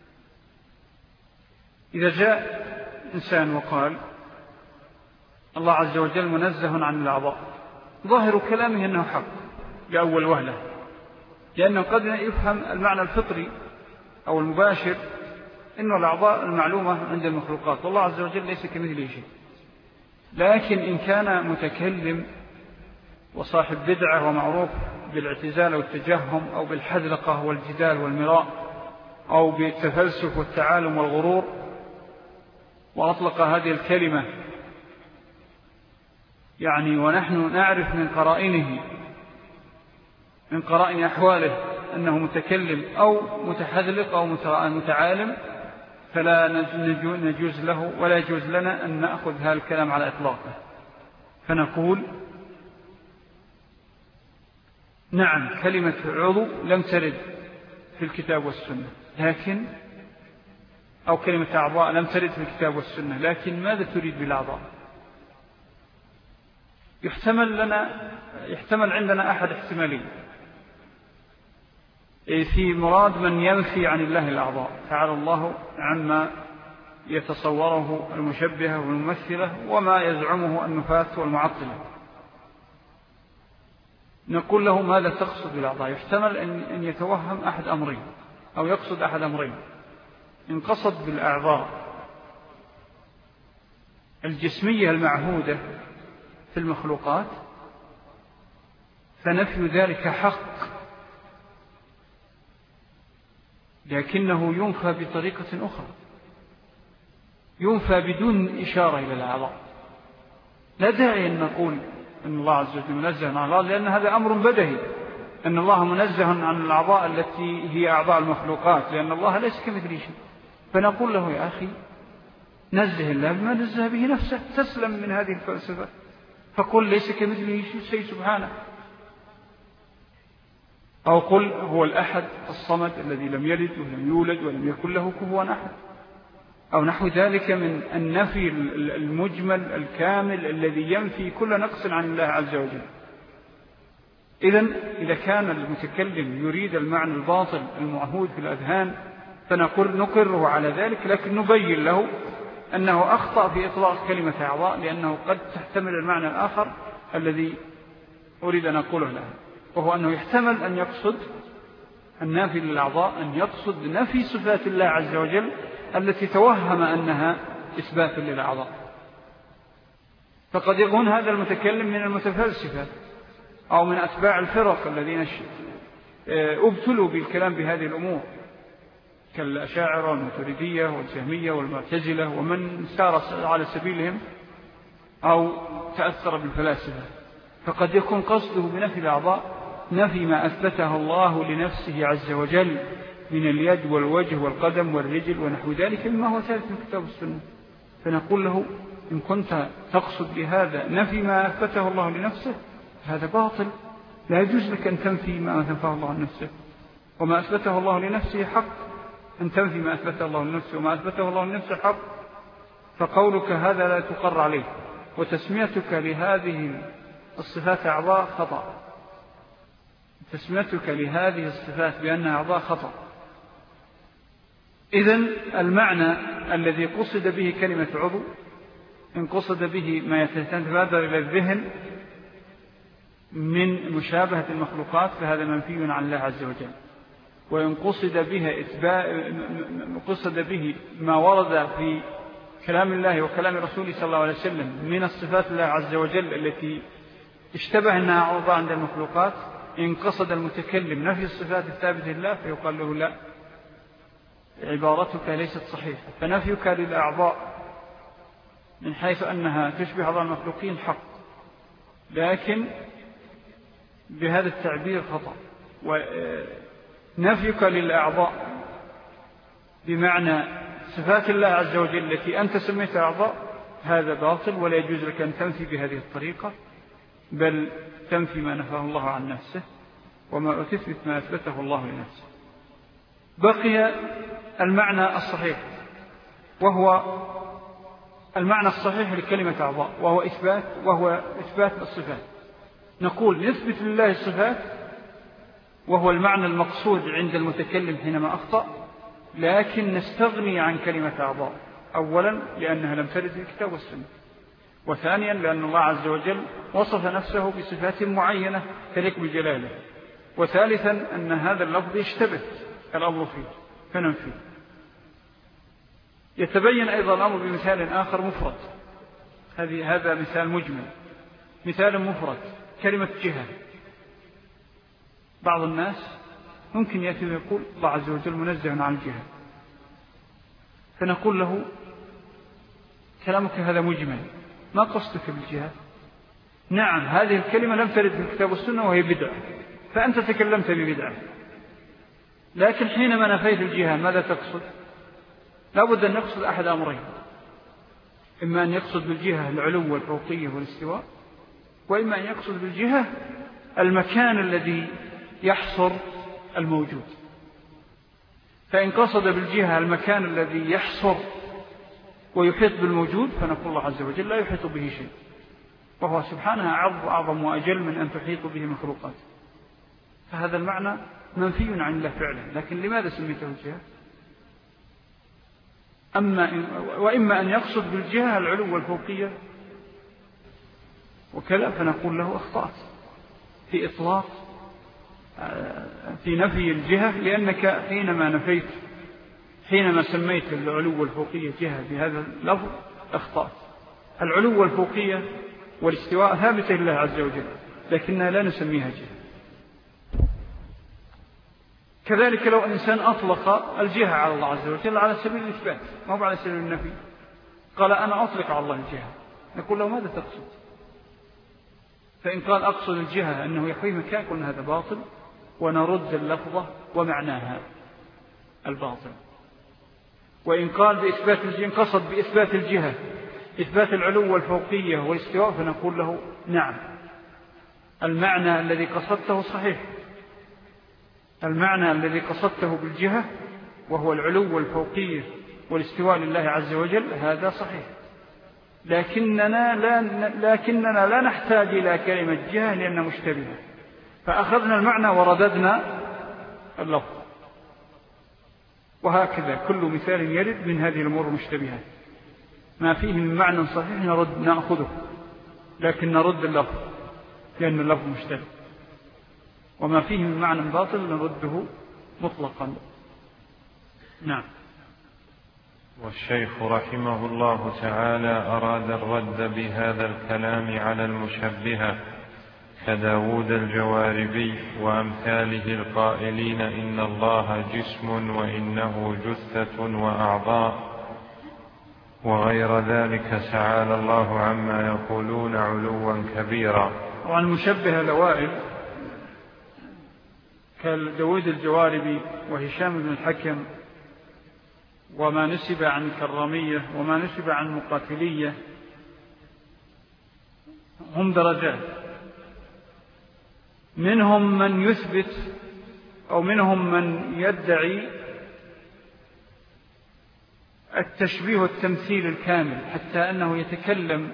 Speaker 1: إذا جاء إنسان وقال الله عز وجل منزه عن الأعضاء، ظاهر كلامه أنه حق لأول وهلة، لأنه قد يفهم المعنى الفطري أو المباشر إنه الأعضاء المعلومة عند المخلوقات والله عز وجل ليس كمثله شيء. لكن إن كان متكلم وصاحب بدعة ومعروف بالاعتزال والتجهم أو بالحذلقة والجدال والمراء أو بالتفلسف والتعالم والغرور وأطلق هذه الكلمة يعني ونحن نعرف من قرائنه من قرائن أحواله أنه متكلم أو متحذلق أو متعالم، فلا نجوز له ولا يجوز لنا أن نأخذ هذا الكلام على إطلاقه. فنقول نعم كلمة عضو لم ترد في الكتاب والسنة، لكن أو كلمة أعضاء لم ترد في الكتاب والسنة، لكن ماذا تريد بالأعضاء؟ يحتمل لنا يحتمل عندنا أحد احتمالين في مراد من ينفي عن الله الأعضاء، تعالى الله عما يتصوره المشبهة والممثلة وما يزعمه النفاة والمعطلة. نقول له ماذا تقصد بالأعضاء؟ يحتمل أن يتوهم أحد أمرين أو يقصد أحد أمرين. إن قصد بالأعضاء الجسمية المعهودة في المخلوقات فنفي ذلك حق، لكنه ينفى بطريقة أخرى، ينفى بدون إشارة إلى الأعضاء. لا داعي أن نقول أن الله عز وجل منزه عن الأعضاء، لأن هذا أمر بدهي أن الله منزه عن الأعضاء التي هي أعضاء المخلوقات، لأن الله ليس كمثله شيء. فنقول له يا أخي نزه الله بما نزه به نفسه، تسلم من هذه الفلسفة، فقل ليس كمثله شيء سبحانه، أو قل هو الأحد الصمد الذي لم يلد ولم يولد ولم يكن له كفوا أحد، أو نحو ذلك من النفي المجمل الكامل الذي ينفي كل نقص عن الله عز وجل. إذن إذا كان المتكلم يريد المعنى الباطل المعهود في الأذهان فنقول نقره على ذلك، لكن نبين له أنه أخطأ في إطلاق كلمة أعضاء، لأنه قد تحتمل المعنى الآخر الذي أريد أن أقوله له، وهو أنه يحتمل أن يقصد النافي للأعضاء أن يقصد نفي صفات الله عز وجل التي توهم أنها إثبات للأعضاء. فقد يكون هذا المتكلم من المتفلسفة أو من أتباع الفرق الذين أبتلوا بالكلام بهذه الأمور كالأشاعرة والماتريدية والجهمية والمعتزلة ومن سار على سبيلهم أو تأثر بالفلاسفة. فقد يكون قصده بنفي الأعضاء نفي ما أثبته الله لنفسه عز وجل من اليد والوجه والقدم والرجل ونحو ذلك مما هو ثابت من الكتاب والسنة، فنقول له إن كنت تقصد بهذا نفي ما أثبته الله لنفسه هذا باطل، لا يجوز لك أن تنفي ما أثبته الله لنفسه، وما أثبته الله لنفسه حق، أن تنفي ما أثبته الله لنفسه وما أثبته الله لنفسه حق، فقولك هذا لا تقر عليه وتسميتك لهذه الصفات أعضاء خطأ، تسميتك لهذه الصفات بأنها أعضاء خطأ. إذن المعنى الذي قصد به كلمة عضو إن قصد به ما يتبادر إلى الذهن من مشابهة المخلوقات فهذا منفي عن الله عز وجل، وإن قصد به إثبات قصد به ما ورد في كلام الله وكلام رسوله صلى الله عليه وسلم من الصفات الله عز وجل التي اشتبه أنها أعضاء عند المخلوقات، إن قصد المتكلم نفي الصفات الثابتة لله فيقال له لا، عبارتك ليست صحيحة، فنفيك للأعضاء من حيث أنها تشبه أعضاء المخلوقين حق، لكن بهذا التعبير خطأ. ونفيك للأعضاء بمعنى صفات الله عز وجل التي أنت سميتها أعضاء هذا باطل، ولا يجوز لك أن تنفي بهذه الطريقة، بل تنفي ما نفاه الله عن نفسه وما تثبت ما أثبته الله لنفسه. بقي المعنى الصحيح وهو المعنى الصحيح لكلمة أعضاء، وهو إثبات وهو إثبات الصفات. نقول نثبت لله الصفات وهو المعنى المقصود عند المتكلم حينما أخطأ، لكن نستغني عن كلمة أعضاء، أولا لأنها لم ترد في الكتاب والسنة، وثانيا لأن الله عز وجل وصف نفسه بصفات معينة تليق بجلاله، وثالثا أن هذا اللفظ يشتبه الأمر فيه فننفيه. يتبين أيضا الأمر بمثال آخر مفرد، هذا مثال مجمل. مثال مفرد كلمة جهة، بعض الناس ممكن يأتي ويقول الله عز وجل منزه عن الجهة، فنقول له كلامك هذا مجمل، ما قصدك بالجهة؟ نعم هذه الكلمة لم ترد في الكتاب والسنة وهي بدعة، فأنت تكلمت ببدعة، لكن حينما نفيت الجهة ماذا تقصد؟ لا بد أن نقصد أحد أمرين، إما أن يقصد بالجهة العلو والفوقية والاستواء، وإما أن يقصد بالجهة المكان الذي يحصر الموجود. فإن قصد بالجهة المكان الذي يحصر ويحيط بالموجود فنقول الله عز وجل لا يحيط به شيء، وهو سبحانه أعظم وأجل من أن تحيط به مخلوقات، فهذا المعنى منفي عن الله فعلا، لكن لماذا سميته الجهة؟ أما إن وإما أن يقصد بالجهة العلو والفوقية وكذا فنقول له أخطأت في إطلاق في نفي الجهة، لأنك حينما نفيت حينما سميت العلو والفوقية جهة بهذا اللفظ أخطأت. العلو والفوقية والاستواء ثابتة لله عز وجل، لكننا لا نسميها جهة. كذلك لو إنسان أطلق الجهة على الله عز وجل على سبيل الإثبات ما هو على سبيل النفي، قال أنا أطلق على الله الجهة، نقول له ماذا تقصد؟ فإن قال أقصد الجهة أنه يحوي مكان قلنا هذا باطل، ونرد اللفظة ومعناها الباطل. وإن قال بإثبات الجهة قصد بإثبات الجهة إثبات العلو والفوقية والاستواء فنقول له نعم المعنى الذي قصدته صحيح، المعنى الذي قصدته بالجهة وهو العلو والفوقية والاستواء لله عز وجل هذا صحيح، لكننا لا, لكننا لا نحتاج إلى كلمة جهة لأنها مشتبهة، فأخذنا المعنى ورددنا اللفظ. وهكذا كل مثال يرد من هذه الأمور المشتبهة ما فيه من معنى صحيح نرد نأخذه، لكن نرد اللفظ لأن اللفظ مشتبه، وما فيه من معنى باطل نرده مطلقا. نعم.
Speaker 2: والشيخ رحمه الله تعالى أراد الرد بهذا الكلام على المشبهة كداود الجواربي وأمثاله القائلين إن الله جسم وإنه جثة وأعضاء وغير ذلك تعالى الله عما يقولون علوا كبيرا.
Speaker 1: وعن مشبه الأوائل كالداود الجواربي وهشام بن الحكم وما نسب عن الكرامية وما نسب عن المقاتلية هم درجات، منهم من يثبت أو منهم من يدعي التشبيه والتمثيل الكامل حتى أنه يتكلم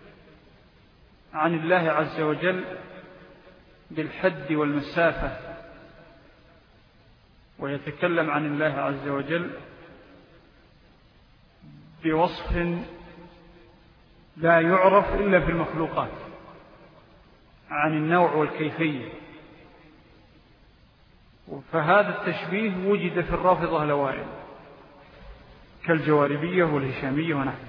Speaker 1: عن الله عز وجل بالحد والمسافة، ويتكلم عن الله عز وجل بوصف لا يعرف إلا في المخلوقات عن النوع والكيفية. فهذا التشبيه وجد في الرافضة الأوائل كالجواربية والهشامية ونحن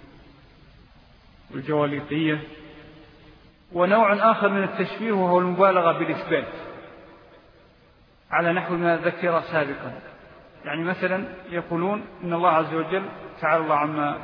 Speaker 1: والجواليطية. ونوع آخر من التشبيه وهو المبالغة بالإثبات على نحو ما ذكر سابقا، يعني مثلا يقولون إن الله عز وجل تعالى الله عما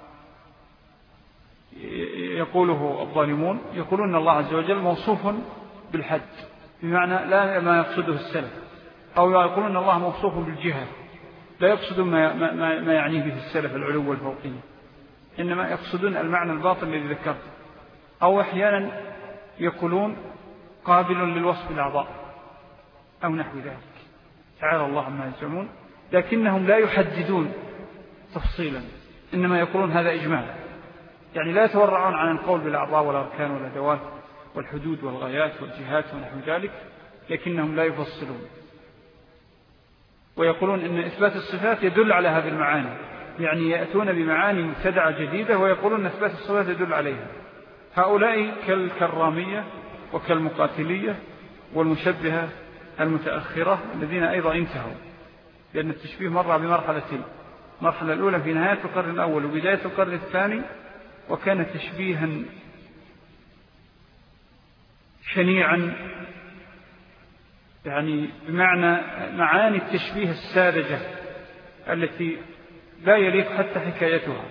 Speaker 1: يقوله الظالمون، يقولون إن الله عز وجل موصوف بالحد بمعنى لا ما يقصده السلف، أو يقولون إن الله موصوف بالجهة لا يقصدون ما, ما, ما يعنيه به السلف العلو والفوقية، إنما يقصدون المعنى الباطن الذي ذكرته. أو أحيانا يقولون قابل للوصف الأعضاء أو نحو ذلك، تعالى الله عما يزعمون، لكنهم لا يحددون تفصيلا، إنما يقولون هذا إجمال، يعني لا يتورعون عن القول بالأعضاء والأركان والأدوات والحدود والغايات والجهات ونحو ذلك، لكنهم لا يفصلون. ويقولون إن إثبات الصفات يدل على هذه المعاني، يعني يأتون بمعاني مبتدعة جديدة ويقولون أن إثبات الصفات يدل عليها. هؤلاء كالكرامية وكالمقاتلية والمشبهة المتأخرة الذين أيضا انتهوا، لأن التشبيه مر بمرحلتين، المرحلة الأولى في نهاية القرن الأول وبداية القرن الثاني، وكان تشبيها شنيعا، يعني بمعنى معاني التشبيه الساذجة التي لا يليق حتى حكايتها.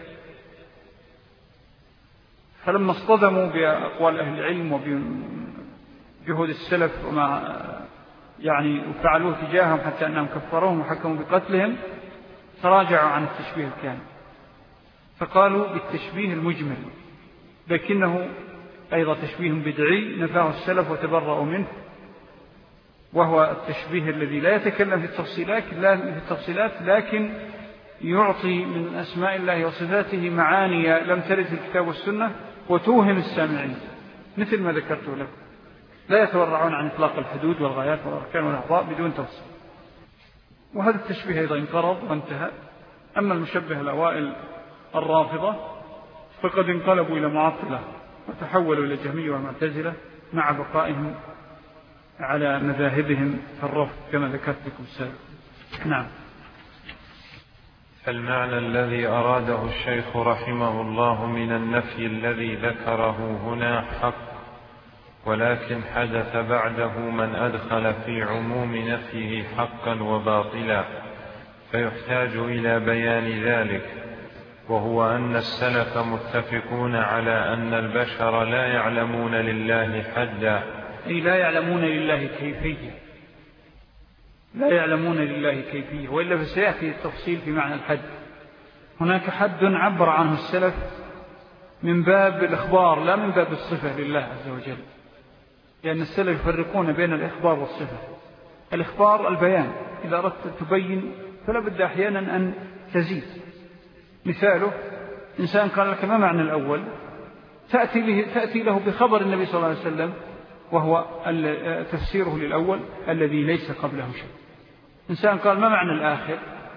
Speaker 1: فلما اصطدموا بأقوال أهل العلم وبجهود السلف وما يعني فعلوه تجاههم حتى أنهم كفروهم وحكموا بقتلهم، تراجعوا عن التشبيه الكامل، فقالوا بالتشبيه المجمل، لكنه أيضا تشبيه بدعي نفاه السلف وتبرأوا منه، وهو التشبيه الذي لا يتكلم في التفصيلات لا في التفصيلات لكن يعطي من أسماء الله وصفاته معاني لم ترد في الكتاب والسنة وتوهم السامعين، مثل ما ذكرت لكم، لا يتورعون عن إطلاق الحدود والغايات والأركان والأعضاء بدون تفصيل. وهذا التشبيه أيضا انقرض وانتهى. أما المشبه الأوائل الرافضة فقد انقلبوا إلى معطلة وتحولوا إلى جهمية ومعتزلة مع بقائهم على مذاهبهم في الرفض كما ذكرت لكم سابقا. نعم.
Speaker 2: فالمعنى الذي أراده الشيخ رحمه الله من النفي الذي ذكره هنا حق، ولكن حدث بعده من أدخل في عموم نفيه حقا وباطلا، فيحتاج إلى بيان ذلك، وهو أن السلف متفقون على أن البشر لا يعلمون لله حدا،
Speaker 1: أي لا يعلمون لله كيفية، لا يعلمون لله كيفية، وإلا فسيأتي التفصيل في معنى الحد. هناك حد عبر عنه السلف من باب الإخبار لا من باب الصفة لله عز وجل، لأن السلف يفرقون بين الإخبار والصفة. الإخبار البيان، إذا أردت تبين فلا بد أحيانا أن تزيد. مثاله إنسان قال لك ما معنى الأول، تأتي له, تأتي له بخبر النبي صلى الله عليه وسلم وهو تفسيره للأول الذي ليس قبله شيء. إنسان قال ما معنى الآخر،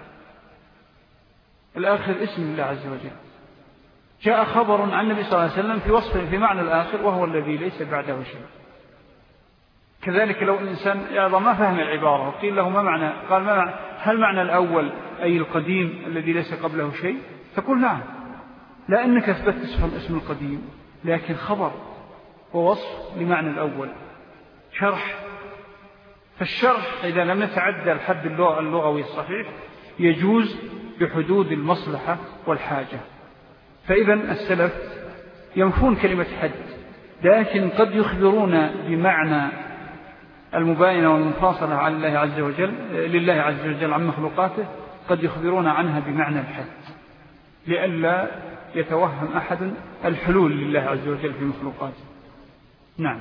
Speaker 1: الآخر اسم الله عز وجل، جاء خبر عن النبي صلى الله عليه وسلم في وصفه في معنى الآخر وهو الذي ليس بعده شيء. كذلك لو الإنسان أيضا ما فهم العبارة وقيل له ما معنى، قال ما معنى، هل معنى الأول أي القديم الذي ليس قبله شيء، تقول نعم، لأنك أثبت اسم القديم، لكن خبر ووصف لمعنى الأول شرح. فالشرح إذا لم يتعدى الحد اللغوي الصحيح يجوز بحدود المصلحة والحاجة. فإذا السلف ينفون كلمة حد لكن قد يخبرون بمعنى المباينة والمفاصلة على الله عز وجل لله عز وجل عن مخلوقاته، قد يخبرون عنها بمعنى الحد، لئلا يتوهم أحد الحلول لله عز وجل في مخلوقاته. نعم.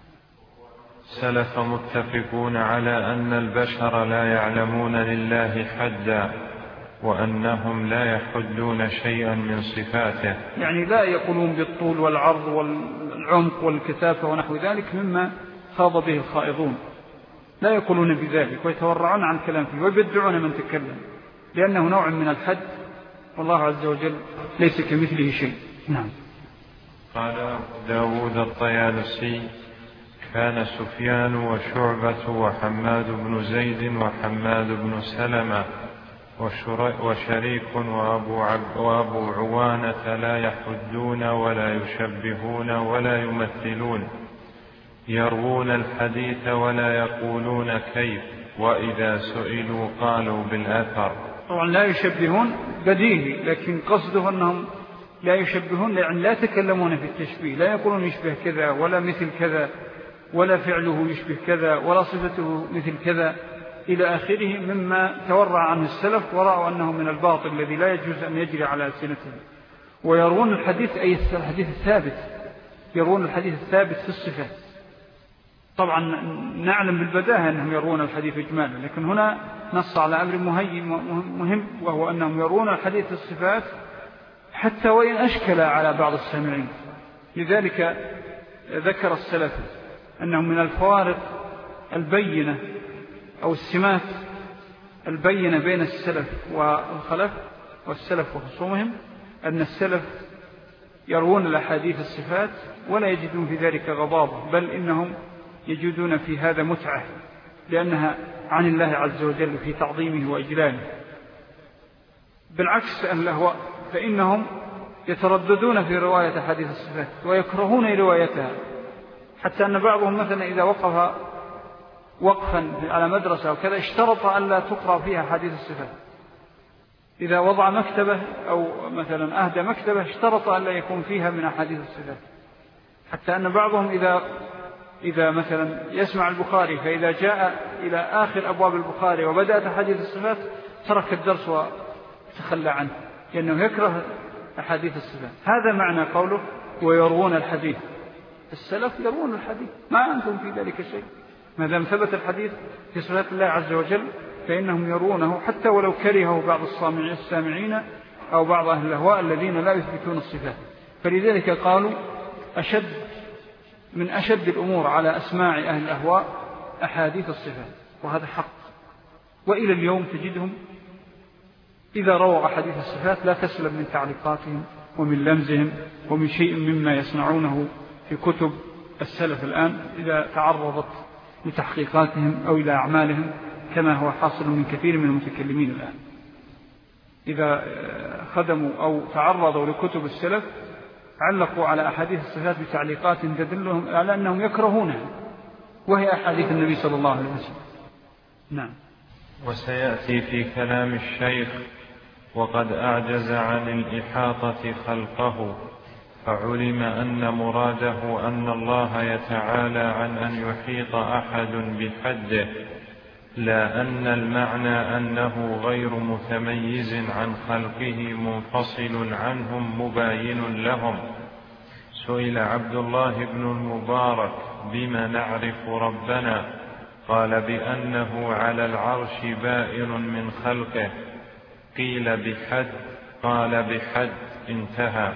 Speaker 2: السلف متفقون على أن البشر لا يعلمون لله حدا، وأنهم لا يحدون شيئا من صفاته،
Speaker 1: يعني لا يقولون بالطول والعرض والعمق والكثافة ونحو ذلك مما خاض به الخائضون، لا يقولون بذلك ويتورعون عن الكلام فيه ويبدعون من تكلم، لأنه نوع من الحد، والله عز وجل ليس كمثله شيء. نعم.
Speaker 2: قال داود الطيالسي: كان سفيان وشعبة وحماد بن زيد وحماد بن سلمة وشريك وأبو, عب وأبو عوانة لا يحدون ولا يشبهون ولا يمثلون، يروون الحديث ولا يقولون كيف، وإذا سئلوا قالوا بالأثر.
Speaker 1: طبعا لا يشبهون بديهي، لكن قصده أنهم لا يشبهون يعني لا يتكلمون في التشبيه، لا يقولون يشبه كذا ولا مثل كذا ولا فعله يشبه كذا ولا صفته مثل كذا إلى آخره مما تورع عنه السلف ورأوا أنه من الباطل الذي لا يجوز أن يجري على ألسنتهم. ويرون الحديث أي الحديث الثابت، يرون الحديث الثابت في الصفات. طبعا نعلم بالبداهة أنهم يرون الحديث إجمالا، لكن هنا نص على أمر مهم، وهو أنهم يرون الحديث في الصفات حتى وإن أشكل على بعض السامعين. لذلك ذكر السلف أنهم من الفوارق البينة أو السمات البينة بين السلف والخلف والسلف وخصومهم أن السلف يرون الأحاديث الصفات ولا يجدون في ذلك غضاضة، بل إنهم يجدون في هذا متعة، لأنها عن الله عز وجل في تعظيمه وإجلاله. بالعكس أهل الأهواء فإنهم يترددون في رواية حديث الصفات ويكرهون روايتها، حتى أن بعضهم مثلا إذا وقف وقفا على مدرسة وكذا اشترط أن لا تقرأ فيها حديث الصفات. إذا وضع مكتبة أو مثلا أهدى مكتبة اشترط أن لا يكون فيها من أحاديث الصفات، حتى أن بعضهم إذا إذا مثلا يسمع البخاري فإذا جاء إلى آخر أبواب البخاري وبدأت حديث الصفات ترك الدرس وتخلى عنه، لأنه يكره أحاديث الصفات. هذا معنى قوله ويروون الحديث. السلف يروون الحديث، ما أنتم في ذلك شيء، ما دام ثبت الحديث في صفات الله عز وجل فإنهم يرونه، حتى ولو كرهه بعض السامعين أو بعض أهل الأهواء الذين لا يثبتون الصفات. فلذلك قالوا أشد من أشد الأمور على أسماع أهل الأهواء أحاديث الصفات، وهذا حق. وإلى اليوم تجدهم إذا رووا أحاديث الصفات لا تسلم من تعليقاتهم ومن لمزهم ومن شيء مما يصنعونه في كتب السلف الآن إذا تعرضت لتحقيقاتهم أو إلى أعمالهم، كما هو حاصل من كثير من المتكلمين الآن. إذا خدموا أو تعرضوا لكتب السلف علقوا على أحاديث الصفات بتعليقات تدلهم على أنهم يكرهونها، وهي أحاديث النبي صلى الله عليه وسلم. نعم.
Speaker 2: وسيأتي في كلام الشيخ: وقد أعجز عن الإحاطة خلقه، فعلم أن مراده أن الله يتعالى عن أن يحيط أحد بحده، لا أن المعنى أنه غير متميز عن خلقه منفصل عنهم مباين لهم. سئل عبد الله بن المبارك: بما نعرف ربنا؟ قال: بأنه على العرش بائن من خلقه. قيل: بحد؟ قال: بحد. انتهى.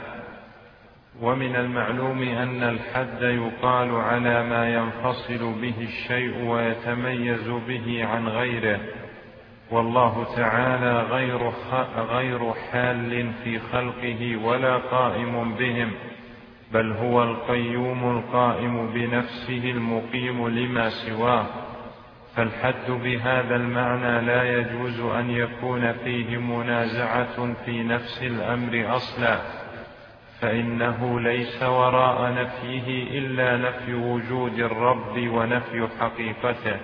Speaker 2: ومن المعلوم أن الحد يقال على ما ينفصل به الشيء ويتميز به عن غيره، والله تعالى غير, غير حال في خلقه ولا قائم بهم، بل هو القيوم القائم بنفسه المقيم لما سواه. فالحد بهذا المعنى لا يجوز أن يكون فيه منازعة في نفس الأمر أصلا، فإنه ليس وراء نفيه إلا نفي وجود الرب ونفي حقيقته.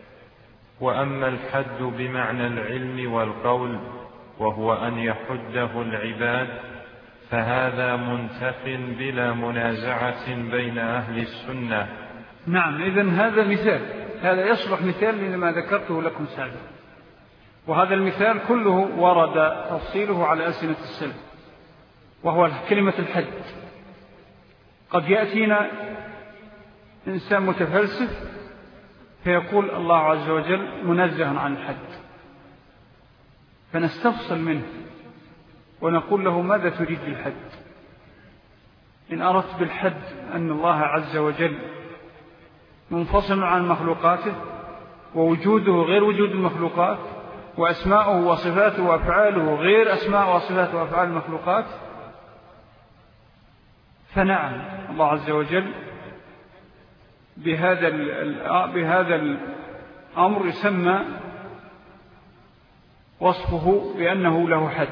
Speaker 2: وأما الحد بمعنى العلم والقول، وهو أن يحده العباد، فهذا منتف بلا منازعة بين أهل السنة.
Speaker 1: نعم، إذن هذا مثال، هذا يصلح مثال لما ذكرته لكم سابقا، وهذا المثال كله ورد تفصيله على ألسنة السلف، وهو كلمة الحد. قد يأتينا إنسان متفلسف فيقول الله عز وجل منزه عن الحد، فنستفصل منه ونقول له ماذا تريد بالحد؟ إن أردت بالحد أن الله عز وجل منفصل عن مخلوقاته ووجوده غير وجود المخلوقات، وأسماؤه وصفاته وأفعاله غير أسماء وصفات وأفعال المخلوقات، فنعم الله عز وجل بهذا بهذا الأمر يسمى وصفه بأنه له حد.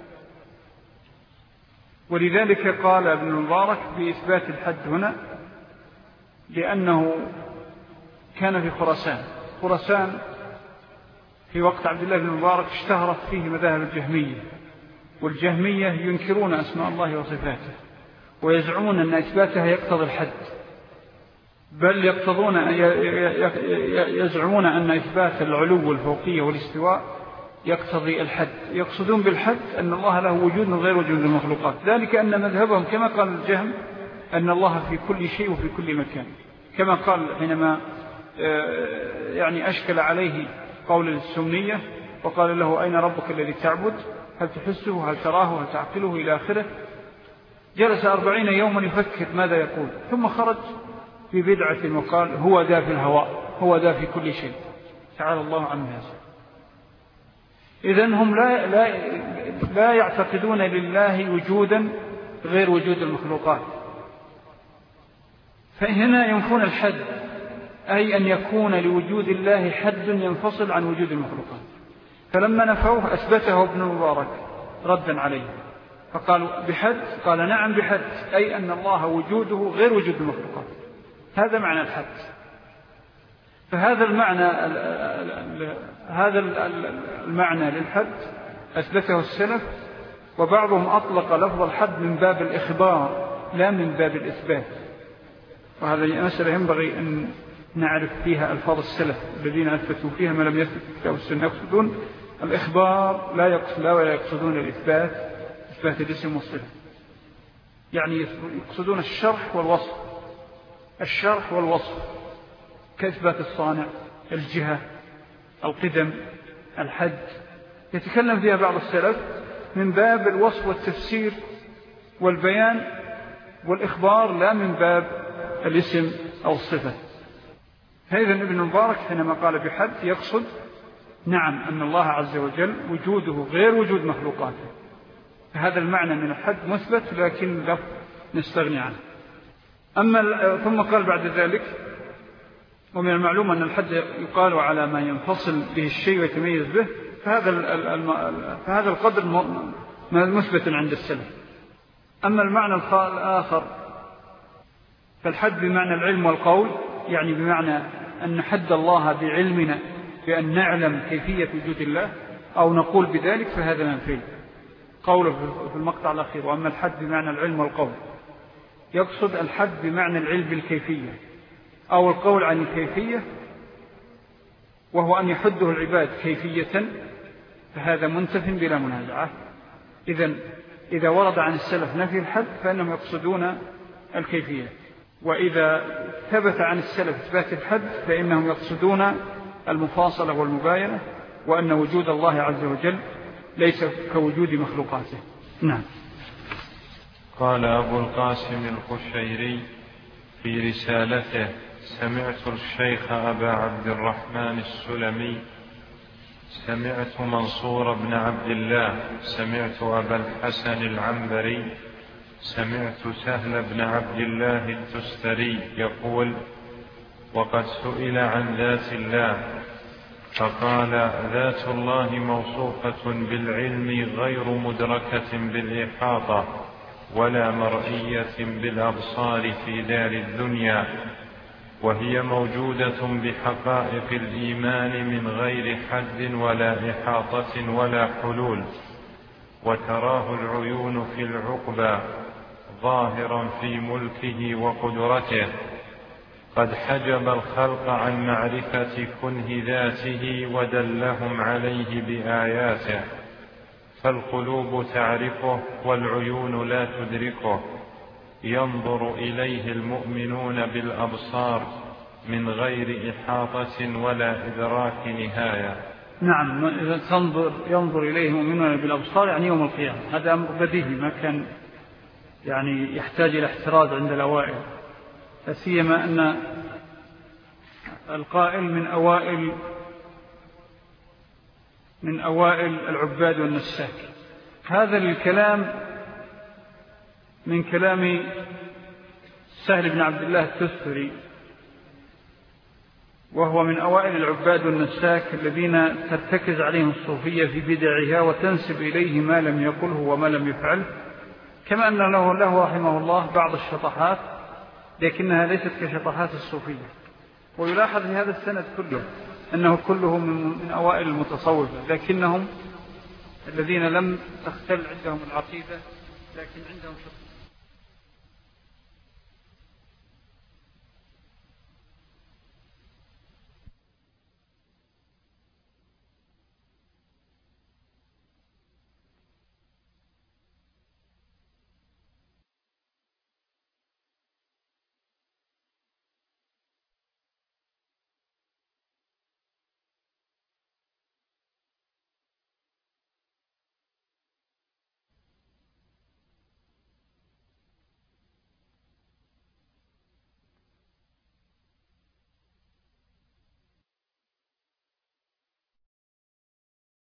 Speaker 1: ولذلك قال ابن المبارك بإثبات الحد هنا، لأنه كان في خراسان. خراسان في وقت عبد الله بن المبارك اشتهرت فيه مذاهب الجهمية، والجهمية ينكرون أسماء الله وصفاته، ويزعمون أن إثباتها يقتضي الحد، بل يقتضون يزعمون أن إثبات العلو والفوقية والاستواء يقتضي الحد. يقصدون بالحد أن الله له وجود من غير وجود المخلوقات، ذلك أن مذهبهم كما قال الجهم أن الله في كل شيء وفي كل مكان، كما قال حينما يعني أشكل عليه قول السنية وقال له أين ربك الذي تعبد، هل تحسه، هل تراه، هل تعقله، إلى آخره. جلس أربعين يوما يفكر ماذا يقول، ثم خرج في بدعة وقال هو ذا في الهواء، هو ذا في كل شيء، تعالى الله عنه هذا. إذن هم لا, لا, لا يعتقدون لله وجودا غير وجود المخلوقات، فهنا ينفون الحد، أي أن يكون لوجود الله حد ينفصل عن وجود المخلوقات. فلما نفوه أثبته ابن المبارك ردا عليه، فقالوا بحد، قال نعم بحد، أي أن الله وجوده غير وجود المخلوقات، هذا معنى الحد. فهذا المعنى هذا المعنى للحد أثبته السلف، وبعضهم أطلق لفظ الحد من باب الإخبار لا من باب الإثبات، وهذا مسألة ينبغي أن نعرف فيها ألفاظ السلف الذين أثبتوا فيها ما لم يثبت في كتاب السنة. يقصدون الإخبار لا يقصد لا ولا يقصدون الإثبات، إثبات الاسم والصفة، يعني يقصدون الشرح والوصف، الشرح والوصف كإثبات الصانع، الجهة، القدم، الحد، يتكلم فيها بعض السلف من باب الوصف والتفسير والبيان والإخبار لا من باب الاسم أو الصفة. هذا ابن المبارك حينما قال بحد يقصد نعم أن الله عز وجل وجوده غير وجود مخلوقاته، هذا المعنى من الحد مثبت لكن لا نستغني عنه. أما ثم قال بعد ذلك ومن المعلوم أن الحد يقال على ما ينفصل به الشيء ويتميز به، فهذا فهذا القدر مثبت عند السلف. أما المعنى الآخر فالحد بمعنى العلم والقول، يعني بمعنى أن نحد الله بعلمنا بأن نعلم كيفية وجود الله أو نقول بذلك، فهذا منفي قوله في المقطع الأخير. وأما الحد بمعنى العلم والقول يقصد الحد بمعنى العلم بالكيفية أو القول عن الكيفية، وهو أن يحده العباد كيفية، فهذا منتف بلا منازعة. إذن إذا ورد عن السلف نفي الحد فإنهم يقصدون الكيفية، وإذا ثبت عن السلف إثبات الحد فإنهم يقصدون المفاصلة والمباينة، وأن وجود الله عز وجل ليس كوجود مخلوقاته. نعم.
Speaker 2: قال أبو القاسم القشيري في رسالته: سمعت الشيخ أبا عبد الرحمن السلمي، سمعت منصور بن عبد الله، سمعت أبا الحسن العنبري، سمعت سهل بن عبد الله التستري يقول: وقد سئل عن ذات الله فقال: ذات الله موصوفة بالعلم غير مدركة بالإحاطة ولا مرئية بالأبصار في دار الدنيا، وهي موجودة بحقائق الإيمان من غير حد ولا إحاطة ولا حلول، وتراه العيون في العقبى ظاهرا في ملكه وقدرته، قد حجب الخلق عن معرفة كنه ذاته ودلهم عليه بآياته، فالقلوب تعرفه والعيون لا تدركه، ينظر إليه المؤمنون بالأبصار من غير إحاطة ولا إدراك نهاية.
Speaker 1: نعم، إذا تنظر ينظر إليه المؤمنون بالأبصار يعني يوم القيامة، هذا أمر بديهي ما كان يعني يحتاج إلى احتراز عند الأوائل، لا سيما أن القائل من أوائل من أوائل العباد والنساك. هذا الكلام من كلام سهل بن عبد الله التستري، وهو من أوائل العباد والنساك الذين ترتكز عليهم الصوفية في بدعها وتنسب إليه ما لم يقله وما لم يفعله، كما أن له, له رحمه الله بعض الشطحات لكنها ليست كشطحات الصوفية. ويلاحظ في هذا السند كله أنه كله من أوائل المتصوفة، لكنهم الذين لم تختل عندهم العقيدة لكن عندهم شطحات.